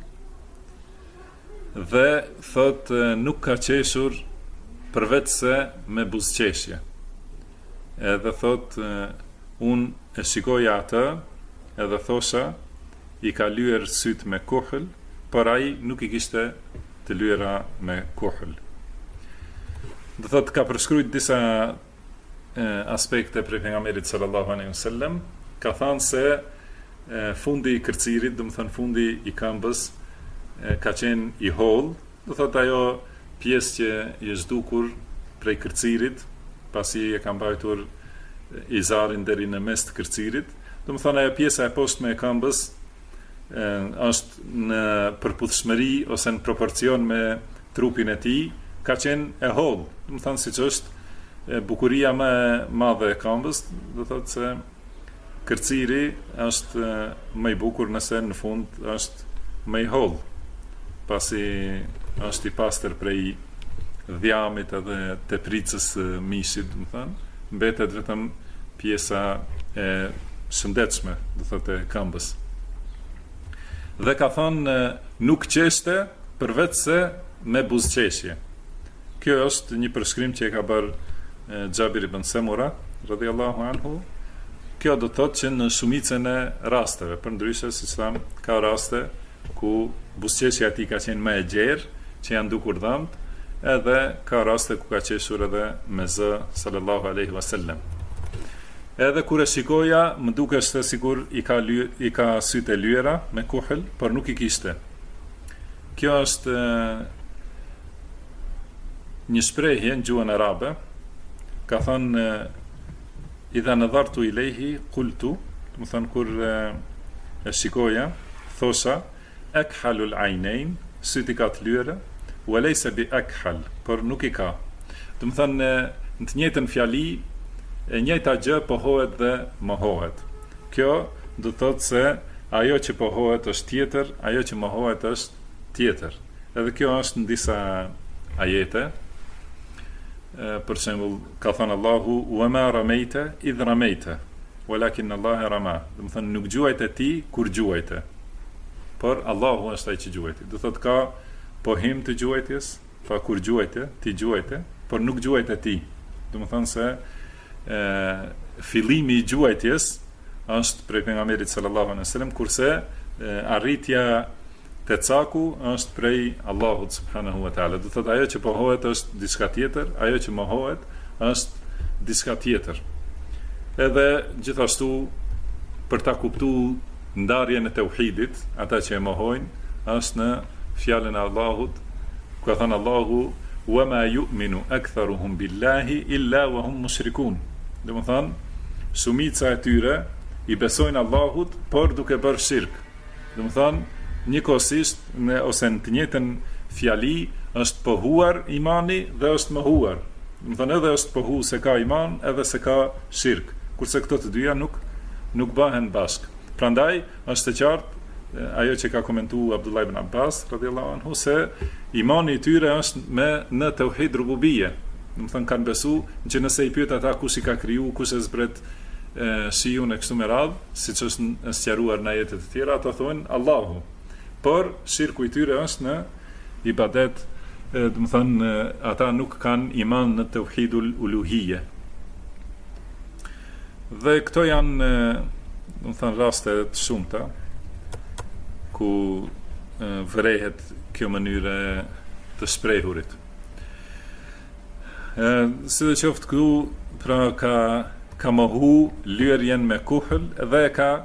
dhe thot nuk ka qeshur përveç se me buzëqeshje. Edhe thot unë e shikoja atë edhe thosha i ka lyer syt me kuhël, por ai nuk i kishte të lyera me kuhël. Do thot ka përshkruajt disa aspekte për pejgamberit sallallahu alaihi wasallam, ka thënë se fundi i kërcirit, do të thënë fundi i këmbës ka qenë i hollë, do thot ajo pjesë që i zhdukur prej kërcirit, pasi e ka mbajtur izarin deri në mes të kërcirit, do të thënë ajo pjesa e poshtme e këmbës është në përputhshmëri ose në proporcion me trupin e tij, ka qenë e hollë, do të thënë siç është bukuria më e madhe e këmbës, do thotë se kërciri është më i bukur nëse në fund është më i hollë, pasi është i pastër prej dhjamit edhe tepricës mishit, do thënë, mbetet vetëm pjesa e shëndetshme, do thotë e këmbës. Dhe ka thënë nuk qeshte përveç se me buzëqeshje. Kjo është një përshkrim që e ka bërë Jabir ibn Samura radhiyallahu anhu. Kjo do të thotë që në shumicën e rasteve, përndryshe siç tham, ka raste ku buzëqeshja e tij ka qenë më e gjerë, që janë dukur dhëmbë, edhe ka raste ku ka qeshur edhe me zë sallallahu alaihi wasallam. Edhe kur e shikoja, më dukeshte sikur i ka sytë e lyera me kuhël, por nuk i kishte. Kjo është një shprehje në gjuhën arabe, ka thënë idha nadhartu ilayhi qultu, do të thënë kur e shikoja, thosha akhalul aynain, syti ka të lyera, wa laysa bi akhal, por nuk i ka. Do të thënë në të njëjtën fjali e njëjta gjë pohohet dhe mohohet. Kjo do thotë se ajo që pohohet është tjetër, ajo që mohohet është tjetër. Edhe kjo është në disa ajete. Për shembull, ka thënë Allahu wa ma ramejte idh ramejte, walakin Allahu rama. Do të thënë nuk gjuajte ti kur gjuajte, por Allahu është ai që gjuajti. Do thotë ka pohim të gjuajtjes, pa kur gjuajte, ti gjuajte, por nuk gjuajte ti. Do të thënë se fillimi i gjuajtjes është prej pejgamberit sallallahu alaihi wasallam, kurse arritja te caku është prej Allahut subhanahu wa taala. Do thotë ajo që pohohet është diçka tjetër, ajo që mohohet është diçka tjetër. Edhe gjithashtu për ta kuptuar ndarjen e tauhidit, ata që e mohojnë është në fjalën e Allahut, ku ka thënë Allahu wa ma yu'minu aktharuhum billahi illa wa hum mushrikun. Do të thonë, shumica e tyre i besojnë Allahut, por duke bërë shirk. Do të thonë, njëkohësisht ose në të njëjtën fjali është pohuar imani dhe është mohuar. Do të thonë edhe është pohu se ka iman, edhe se ka shirk, kurse këto të dyja nuk bëhen bashkë. Prandaj është e qartë ajo që ka komentuar Abdullah ibn Abbas radhiyallahu anhu, se imani i tyre është në tauhid rububie. Do të thonë kanë besu që nëse i pyet ata kush i ka kriju, kush e zbret shiun e kështu me radhë, siç është sqaruar në ajete të tjera, ata thonë Allahu. Por shirku i tyre është në ibadet, do të thonë ata nuk kanë iman në tauhidul uluhiyye. Dhe këto janë, do të thonë raste të shumta ku vërehet kjo mënyrë të shprehurit. Sidoqoftë këtu pra ka mohu lyerjen me kuhël dhe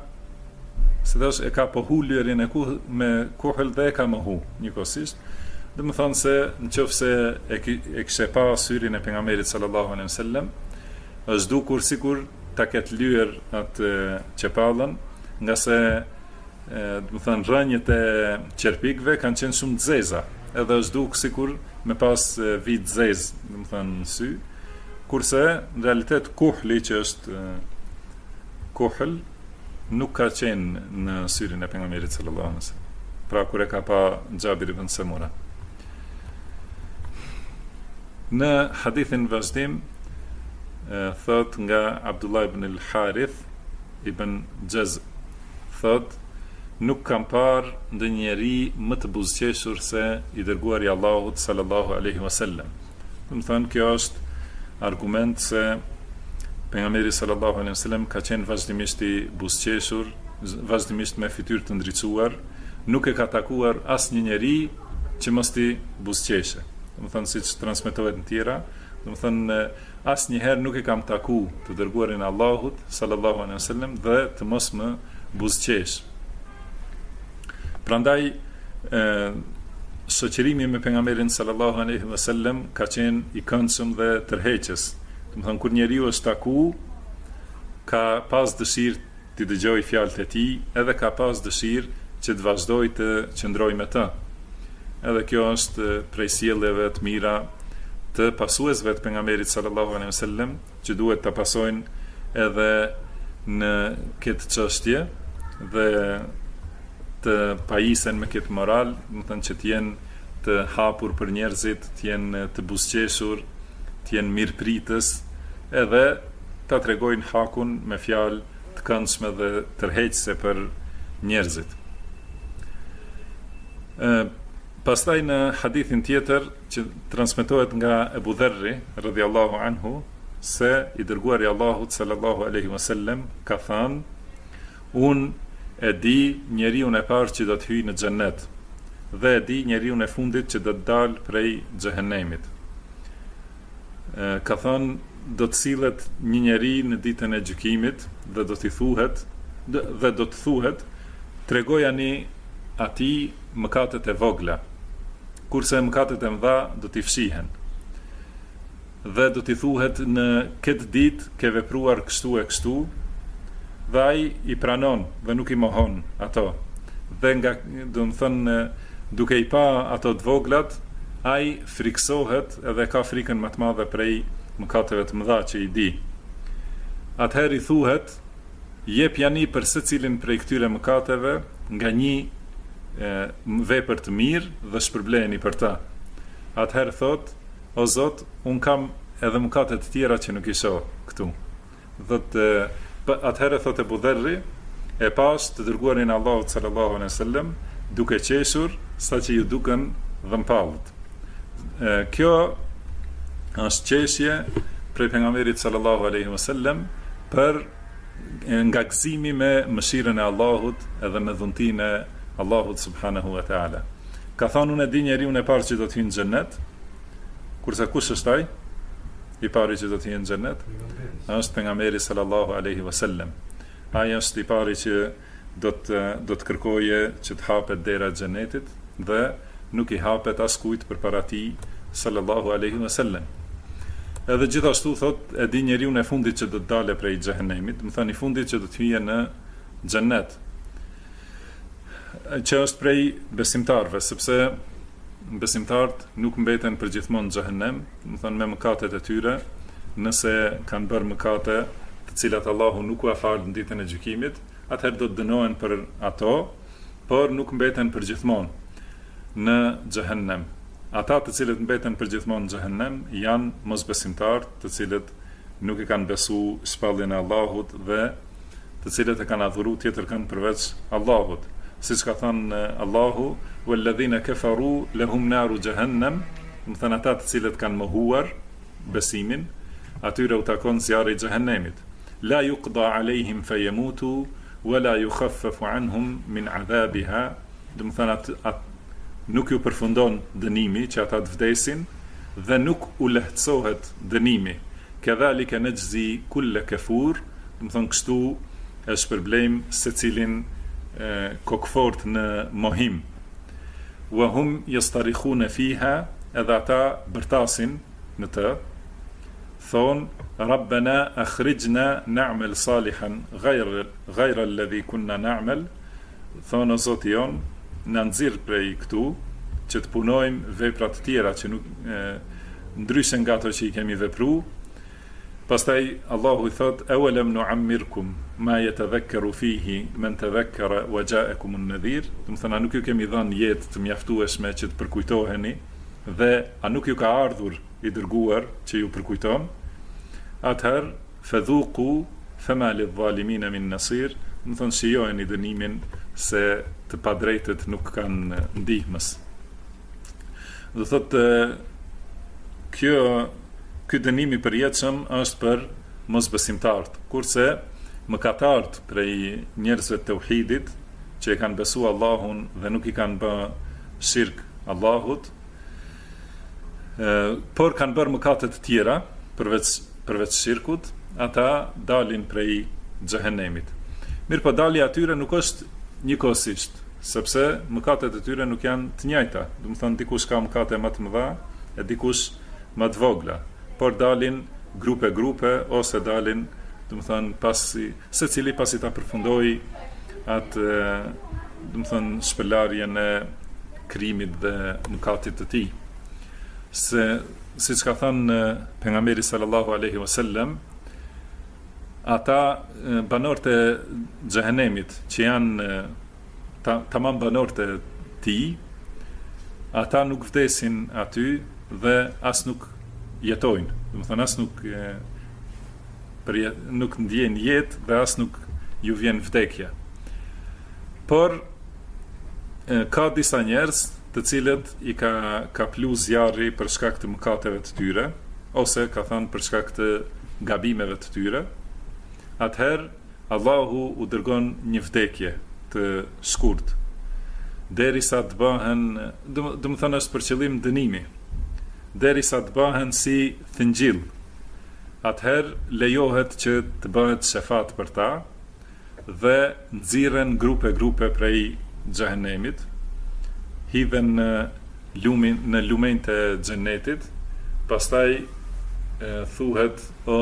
e ka pohu lyerjen me kuhël dhe e ka mohu njëkohësisht. Dhe më thonë se në qoftë se e kishe pa syrin e pejgamberit sallallahu alaihi wasallam, është dukur sikur ta ketë lyer atë çepallën, nga se do të thonë rrënjët e qerpikëve kanë qenë shumë të zeza, edhe është duk sikur me pas vit zez, do të thonë në sy, kurse në realitet kuhli që është kuhël nuk ka qenë në syrin e pejgamberit sallallahu alaihi wasallam. Pra kur e ka pa Xhabir ibn Samura. Në hadithin vazhdim thot nga Abdullah ibn al-Harith ibn Jaz, thot nuk kam parë ndonjë njeri më të buzëqeshur se i dërguari i Allahut sallallahu alaihi wasallam. Do të thonë kjo është argument se pejgamberi sallallahu alaihi wasallam ka qenë vazhdimisht i buzëqeshur, vazhdimisht me fytyrë të ndriçuar, nuk e ka takuar asnjë njeri që mos i buzëqeshe. Do të thonë siç transmetohet në tjera, do të thonë asnjëherë nuk e kam taku të dërguarin e Allahut sallallahu alaihi wasallam dhe të mos më buzëqesh. Prandaj shoqërimi me pejgamberin sallallahu alaihi wasallam ka qenë i këndshëm dhe tërheqës. Do të thonë kur njeriu është taku, ka pas dëshirë të dëgjoj fjalët e tij, edhe ka pas dëshirë që të vazhdoj të qëndroj me të. Edhe kjo është prej sjelljeve të mira të pasuesve të pejgamberit sallallahu alaihi wasallam, që duhet ta pasojnë edhe në këtë çështje dhe të pajisen me këtë moral, do të thënë që të jenë të hapur për njerëzit, të jenë të buzëqeshur, të jenë mirëpritës, edhe ta tregojnë hakun me fjalë të këndshme dhe tërheqëse për njerëzit. Pastaj në hadithin tjetër që transmetohet nga Ebu Dherri radhiyallahu anhu, se i dërguari i Allahut sallallahu alaihi wasallam ka thënë: unë e di njeriu e parë që do të hyjë në xhennet dhe e di njeriu e fundit që do të dalë prej xhehenemit. Ka thënë do të sillet një njeri në ditën e gjykimit dhe do të thuhet tregojani atij mëkatet e vogla, kurse mëkatet e mëdha do t'i fshihen. Dhe do t'i thuhet në këtë ditë ke vepruar kështu e kështu, dhe ai i pranon dhe nuk i mohon ato. Dhe nga, do të thënë, duke i pa ato të voglat, ai friksohet edhe ka frikën më të madhe prej mëkateve të mëdha që i di. Atëherë i thuhet, jep jani për secilin prej këtyre mëkateve nga një vepër të mirë dhe shpërbleheni për ta. Atëherë thot, o Zot, un kam edhe mëkate të tjera që nuk i shoh këtu. Atëherë thot Ebu Dherri, e pas të dërguarin Allahut sallallahu alaihi wasallam duke qeshur saqë ju duken dhëmpallët. Kjo është qeshje prej pejgamberit sallallahu alaihi wasallam për nga gëzimi me mëshirën e Allahut edhe me dhuntinë e Allahut subhanahu wa ta'ala. Ka thonë unë e di njeriu e parë që do të hyjë në xhennet, kurse kush është ai? I pari që do të hyjë në xhennet? Është pejgamberi sallallahu alaihi wasallam. Ai është i pari që do të kërkoje që të hapet dera e xhennetit dhe nuk i hapet askujt përpara tij sallallahu alaihi wasallam. Edhe gjithashtu thot e di njeriu e fundit që do të dalë prej xhehenemit, do të thënë i fundit që do të hyjë në xhennet, që është prej besimtarve, sepse besimtarët nuk mbeten përgjithmonë në xhehenem, do të thënë me mëkatet e tyre, nëse kanë bërë mëkate të cilat Allahu nuk u fal në ditën e gjykimit, atëherë do të dënohen për ato, por nuk mbeten përgjithmonë në xhehenem. Ata të cilët mbeten përgjithmonë në xhehenem janë mosbesimtarë, të cilët nuk e kanë besu shpalljen e Allahut dhe të cilët e kanë adhuru tjetër kanë përveç Allahut. Siç ka thënë Allahu, "Walladhina kafaru lahum naru jahannam", do të thënë ata të cilët kanë mohuar besimin, atyre u takon zjarri i xhehenemit. La yuqda alehim fayamutu wala yukhaffafu anhum min adhabiha do të thënë nuk ju përfundon dënimi që ata të vdesin dhe nuk u lehtësohet dënimi. Kedhalika najzi kull kafur, do të thënë kështu e shpërblejmë secilin kokfort në mohim. Wa hum yastarikhuna fiha, edhe ata bërtasin në të, thonë Rabbana akhrijna na'mal salihan ghayra alladhi kunna na'mal, thonë o Zoti jon, na nxirr prej këtu që të punojmë vepra të tjera që nuk ndryshe nga ato që i kemi vepruar. Pastaj Allahu i thot awalam nu'ammirkum ma yatadhakkaru fihi man tadhakkara wa ja'akum an-nadhir, do të thonë nuk ju kemi dhënë jetë të mjaftueshme që të përkujtoheni dhe a nuk ju ka ardhur i dërguar që ju përkujton. Atëherë fadhuqu fama lidh-dhalimin min nasir, do të thonë shijojeni dënimin se të padrejtët nuk kanë ndihmës. Do thotë ky dënim i përjetshëm është për mosbesimtarët, kurse mëkatarët prej njerëzve të tauhidit që e kanë besuar Allahun dhe nuk i kanë bërë shirk Allahut, por kanë bërë mëkate të tjera përveç shirkut, ata dalin prej xhehenemit. Mirë, po dalja atyre nuk është njëkohësisht, sepse mëkatet e tyre nuk janë të njëjta. Do të thonë dikush ka mëkate më të mëdha e dikush më të vogla, por dalin grupe ose dalin, do të thonë secili pasi ta përfundoi atë, do të thonë shpëlarjen e krimit dhe mëkatit të tij. Siç ka thënë pejgamberi sallallahu alaihi wasallam, ata banorët e xhehenemit që janë tamam banorët e tij, ata nuk vdesin aty dhe as nuk jetojnë. Do të thonë as nuk ndjejnë jetë dhe as nuk ju vjen vdekja. Por ka disa njerëz të cilët i ka plu zjarri për shkak të mëkateve të tyre, ose ka thënë për shkak të gabimeve të tyre. Atëherë Allahu u dërgon një vdekje të shkurt, derisa të bëhen, do të thonë është për qëllim dënimi, derisa të bëhen si thëngjill. Atëherë lejohet që të bëhet shefat për ta dhe nxirren grupe prej xhehenemit, hidhen në lumen të xhenetit, pastaj thuhet o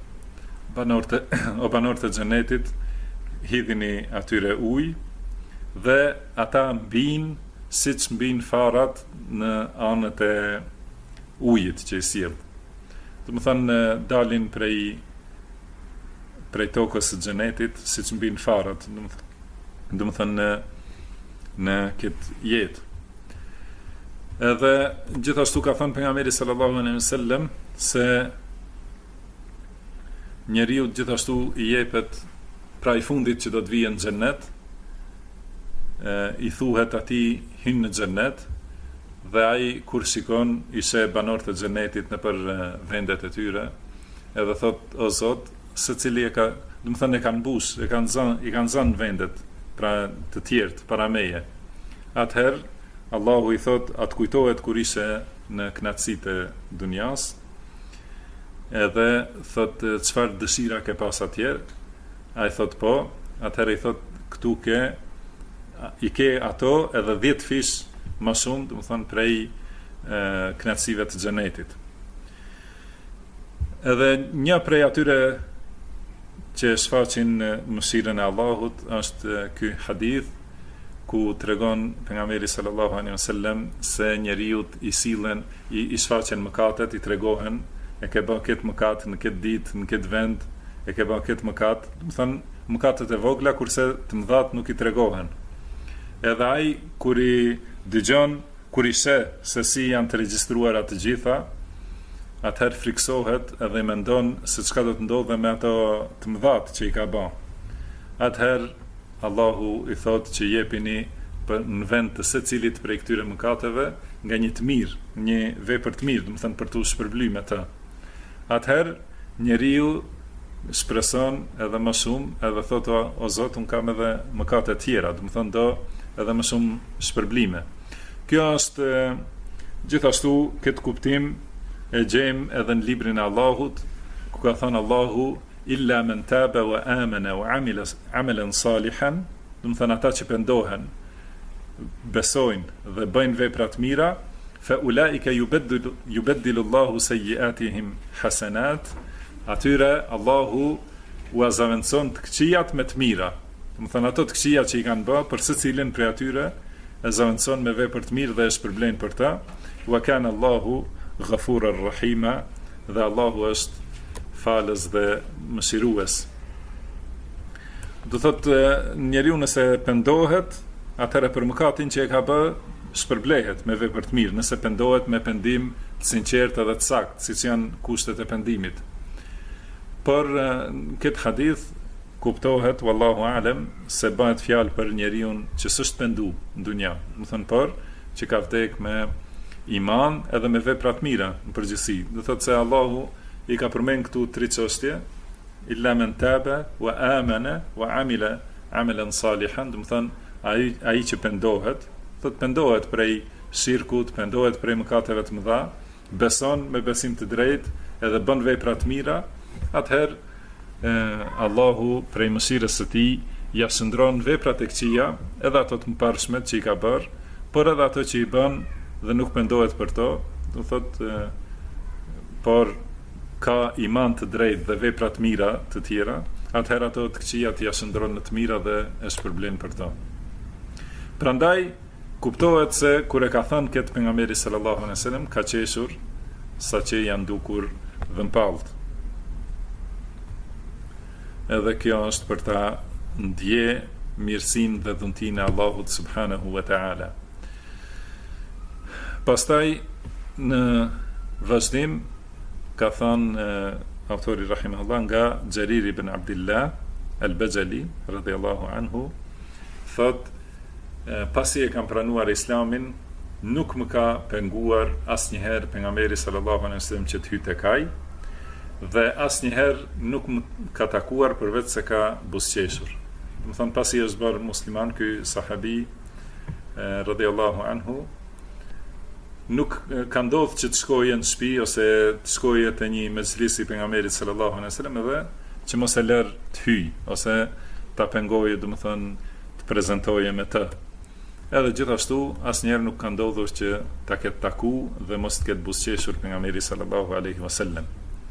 banorët e xhenetit, hidhini atyre ujë dhe ata mbin siç mbin farat në anët e ujit që i sjell. Do të thonë dalin prej tokës së xhenetit siç mbin farat, do të thonë në këtë jetë. Edhe gjithashtu ka thënë pejgamberi sallallahu alaihi wasallam se njeriu gjithashtu i jepet pra i fundit që do të vijë në xhennet, i thuhet atij hyn në xhennet dhe ai kur shikon i sheh banorët e xhenetit nëpër vendet e tyre, edhe thot o Zot, secili do të thënë e kanë mbush, i kanë zënë vendet pra të tjerët para meje. Atëherë Allahu i thot, atë kujtohet kur ishe në kënaqësitë e dunjas, edhe thot çfarë dëshira ke pas atje? Ai thot po, atëherë i thot këtu i ke ato edhe 10 fish më shumë, do të thonë prej kënaqësive të xhenetit. Edhe një prej atyre që shfaqin mëshirën e Allahut është ky hadith ku tregon pejgamberi sallallahu alaihi wasallam se njeriut i sillen, i shfaqen mëkatet, i tregohen, e ke bën këtë mëkat në këtë ditë, në këtë vend, e ke bën këtë mëkat, do të thonë mëkatet e vogla kurse të mëdhat nuk i tregohen. Edhe ai kur i dëgjon, kur i sheh se si janë të regjistruara të gjitha, atëherë friksohet edhe mendon se çka do të ndodhe me ato të mëdhat që i ka bën. Atëherë Allahu i thot që jepini në vend të secilit prej këtyre mëkateve nga një të mirë, një vepër të mirë, do të thënë për të shpërblyr me të. Atëherë njeriu shpreson edhe më shumë, edhe thot o Zot, un kam edhe mëkate të tjera, do të thënë do edhe më shumë shpërblime. Kjo është gjithashtu këtë kuptim e gjejmë edhe në librin e Allahut, ku ka thënë Allahu illa men taba wa amana wa amila amalan salihan, do të thënë ata që pendohen, besojnë dhe bëjnë vepra të mira, fa ulaika yubaddilu Allahu sayyi'atihim hasanat, atyre Allahu u azaventson të këqijat me të mira. Do të thënë ato të këqija që i kanë bërë për secilin prej atyre e zaventson me vepër të mirë dhe e shpërblen për ta. Wa kana Allahu ghafurar rahima, dhe Allahu është falës dhe mëshirues. Do thotë njeriu nëse pendohet, atëherë për mëkatin që e ka bërë shpërblehet me vepër të mirë, nëse pendohet me pendim të sinqertë dhe të saktë, siç janë kushtet e pendimit. Por këtë hadith kuptohet, wallahu alem, se bëhet fjalë për njeriu që s'është pendu në dunja, do thënë por që ka vdek me iman edhe me vepra të mira në përgjithësi. Do thotë se Allahu i ka përmend këtu 3 çështje: illa men taba wa amana wa amila amalan salihan, do thënë ai që pendohet, thotë pendohet prej shirkut, pendohet prej mëkateve të mëdha, beson me besim të drejtë edhe bën vepra të mira, atëherë Allahu prej mëshirës së tij ja shndron veprat e këqija, edhe ato të mëparshme që i ka bërë, por edhe ato që i bën dhe nuk pendohet për to, do thotë por ka iman të drejtë dhe vepra të mira të tjera, atëherë ato të këqija ja shndron në të mira dhe e shpërblen për to. Prandaj kuptohet se kur e ka thënë këtë pejgamberi sallallahu alaihi wasallam, ka qeshur saqë janë dukur dhëmpallt. Edhe kjo është për ta ndje mirësinë dhe dhuntinë e Allahut subhanahu wa ta'ala. Pastaj në vazhdim ka thënë autori rahimahullah nga Xherir ibn Abdullah al-Bajali radhiyallahu anhu, thot pasi e kam pranuar Islamin, nuk më ka penguar asnjëherë pejgamberi sallallahu alaihi wasallam që të hyj tek ai, dhe asnjëherë nuk më ka takuar përveç se ka buzëqeshur. Do të thonë pasi është bërë musliman ky sahabi radhiyallahu anhu, nuk ka ndodhur që të shkojë në shtëpi ose të shkojë te një mezhlis i pejgamberit sallallahu alaihi wasallam edhe që mos e lër të hyj ose ta pengojë, do të thonë të prezantojë me të. Edhe gjithashtu asnjëherë nuk ka ndodhur që ta ketë taku dhe mos të ketë buzëqeshur pejgamberi sallallahu alaihi wasallam.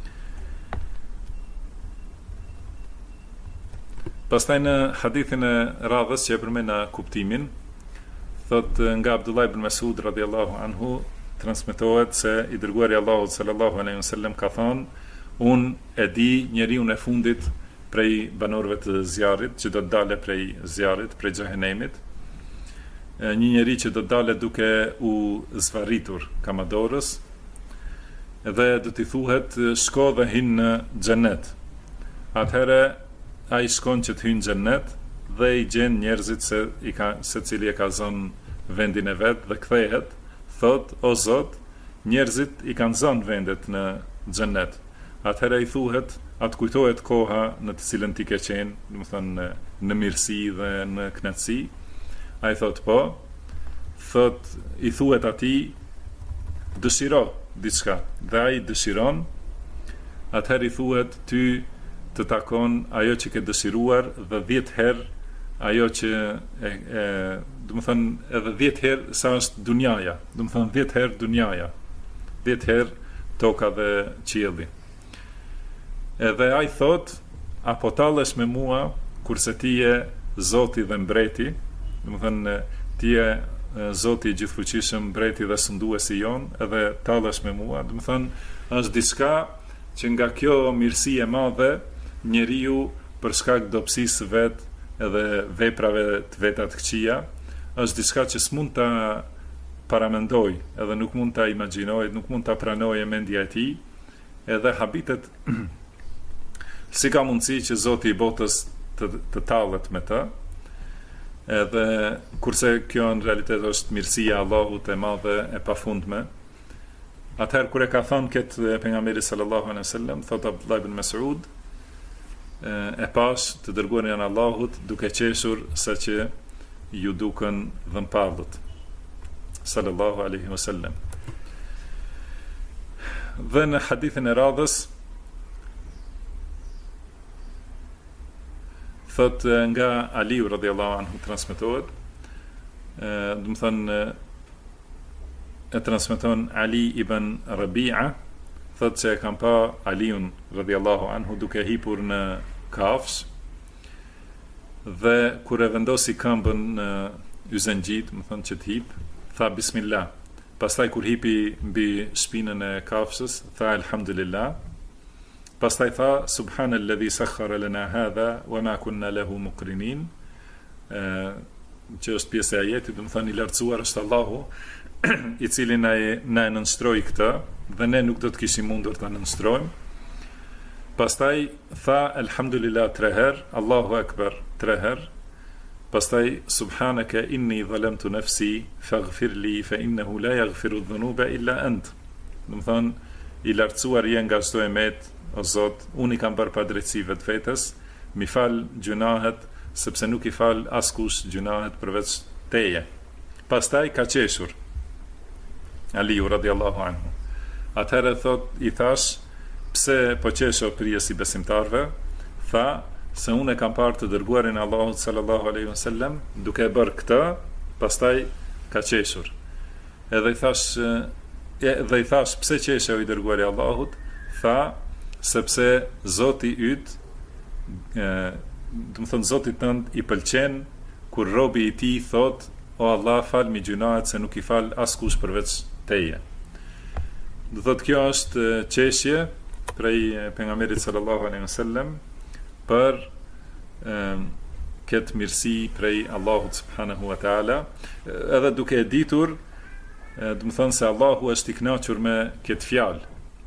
Pastaj në hadithin e radhës që e përmena kuptimin, thot nga Abdullah ibn Mas'ud radhiyallahu anhu, transmetohet se i dërguari Allahut sallallahu alaihi wasallam ka thënë: unë e di njeriun e fundit prej banorëve të zjarrit, që do të dalë prej zjarrit, prej xhehenemit, një njeri që do të dalë duke u zvarritur kamadorës, dhe do t'i thuhet shko dhe hin në xhenet. Atëherë ai shkon që të hyjë në xhenet dhe i gjen njerëzit se cili e ka zënë vendin e vet dhe kthehet, thot: o Zot, njerëzit i kanë zënë vendet në xhenet. Atëherë i thuhet, atë kujtohet koha në të cilën ti ke qenë, do të thënë në mirësi dhe në kënaqësi. Ai thot po, thot i thuhet atij dëshiro diçka, dhe ai dëshiron. Atëherë i thuhet ty të takon ajo që ke dëshiruar dhe 10 herë ajo që do të thënë edhe 10 herë sa është dunjaja, do të thënë 10 herë dunjaja, 10 herë toka dhe qielli. Edhe ai thot, apo tallesh me mua kurse ti je Zoti dhe mbreti, do të thënë ti je Zoti i gjithfuqishëm, mbreti dhe sunduesi jon, edhe tallesh me mua, do të thënë është diçka që nga kjo mirësi e madhe njeriu për shkak dobësisë së vet edhe veprave të veta të këqija, është diçka që s'mund ta paramendoj, edhe nuk mund ta imagjinoj, nuk mund ta pranoj e mendja e tij, edhe habitet si ka mundësi që Zoti i botës të tallet me të. Edhe kurse kjo në realitet është mirësia e Allahut e madhe e pafundme. Atëherë kur e ka thënë këtë pejgamberi sallallahu alaihi wasallam, thot Abdullah ibn Mas'ud, e pash të dërguarin e Allahut duke qeshur sa që ju duken dhëmpallët. Sallallahu alaihi wasallam. Dhe në hadithin e radhës thot nga Aliu radhiyallahu anhu transmetohet, do të thënë e transmeton Ali ibn Rabi'a, thot se kam pa Aliun radhiyallahu anhu duke hipur në kafsh, dhe kur e vendosi këmbën në yzengjit, më thënë që t'hip, tha bismillah. Pastaj kur hipi mbi shpinën e kafshës, tha alhamdulillah. Pastaj tha subhanalladhi sakhkhara lana hadha wa ma kunna lahu muqrinin, që është pjesë e ajetit, do të thënë i lartësuar është Allahu i cili na e nënshtroi këtë dhe ne nuk do të kishim mundur ta nënshtrojmë. Pastaj tha alhamdulillah 3 herë, Allahu akbar 3 herë. Pastaj subhanaka inni zalamtu nafsi faghfirli fa innahu la yaghfiru dhunuba illa ant. Do të thënë i lartësuar je nga çdo emet, o Zot, unë i kam bërë padrejtësi vetvetes, mi fal gjunahet, sepse nuk i fal askush gjunahet përveç teje. Pastaj ka qeshur Aliu radhiyallahu anhu. Atëherë i thash, pse po qesho prijes i besimtarve? Tha se unë e kam parë të dërguarin Allahut sallallahu alaihi wasallam duke bërë këtë, pastaj ka qeshur. Edhe i thash pse qeshe o i dërguari Allahut? Tha sepse Zoti yt, do të thënë Zoti tënd i pëlqen kur robi i tij thot, o Allah fal mi gjunahet se nuk i fal askush përveç teje. Do thotë kjo është qeshje prej pejgamberit sallallahu alaihi wasallam për këtë mirësi prej Allahut subhanahu wa taala, edhe duke e ditur, do të thonë se Allahu është i kënaqur me këtë fjalë.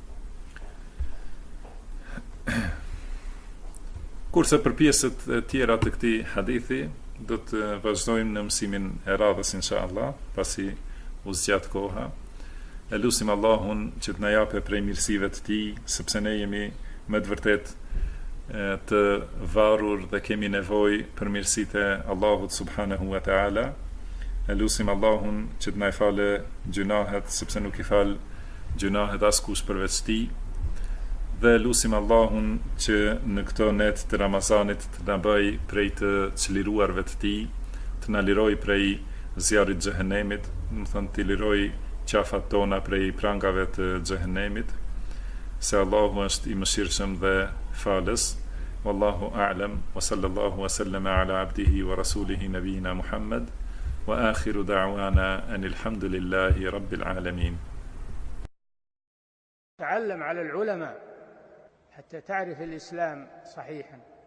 Kurse për pjesët e tjera të këtij hadithi do të vazhdojmë në mësimin e radhës inshallah, pasi u zgjat koha. E lutim Allahun që të na japë prej mirësive të tij, sepse ne jemi me të vërtet të varur dhe kemi nevojë për mirësitë e Allahut subhanahu wa taala. E lutim Allahun që të na falë gjunahet, sepse nuk i fal gjunahet askush përveç tij. Dhe lutim Allahun që në këto net të Ramazanit të na bëj prej të çliruarve të tij, të na liroj prej zjarrit të xhehenemit, do të thonë të liroj qafat tona prej prangave të xhehenemit, se Allahu është i mëshirshëm dhe falës. Wallahu a'lam, wa sallallahu wa sallama ala abdihi wa rasulihi nabiyina Muhammad, wa akhiru da'wana anil hamdulillahi rabbil alamin. تعلم على العلماء حتى تعرف الإسلام صحيحا.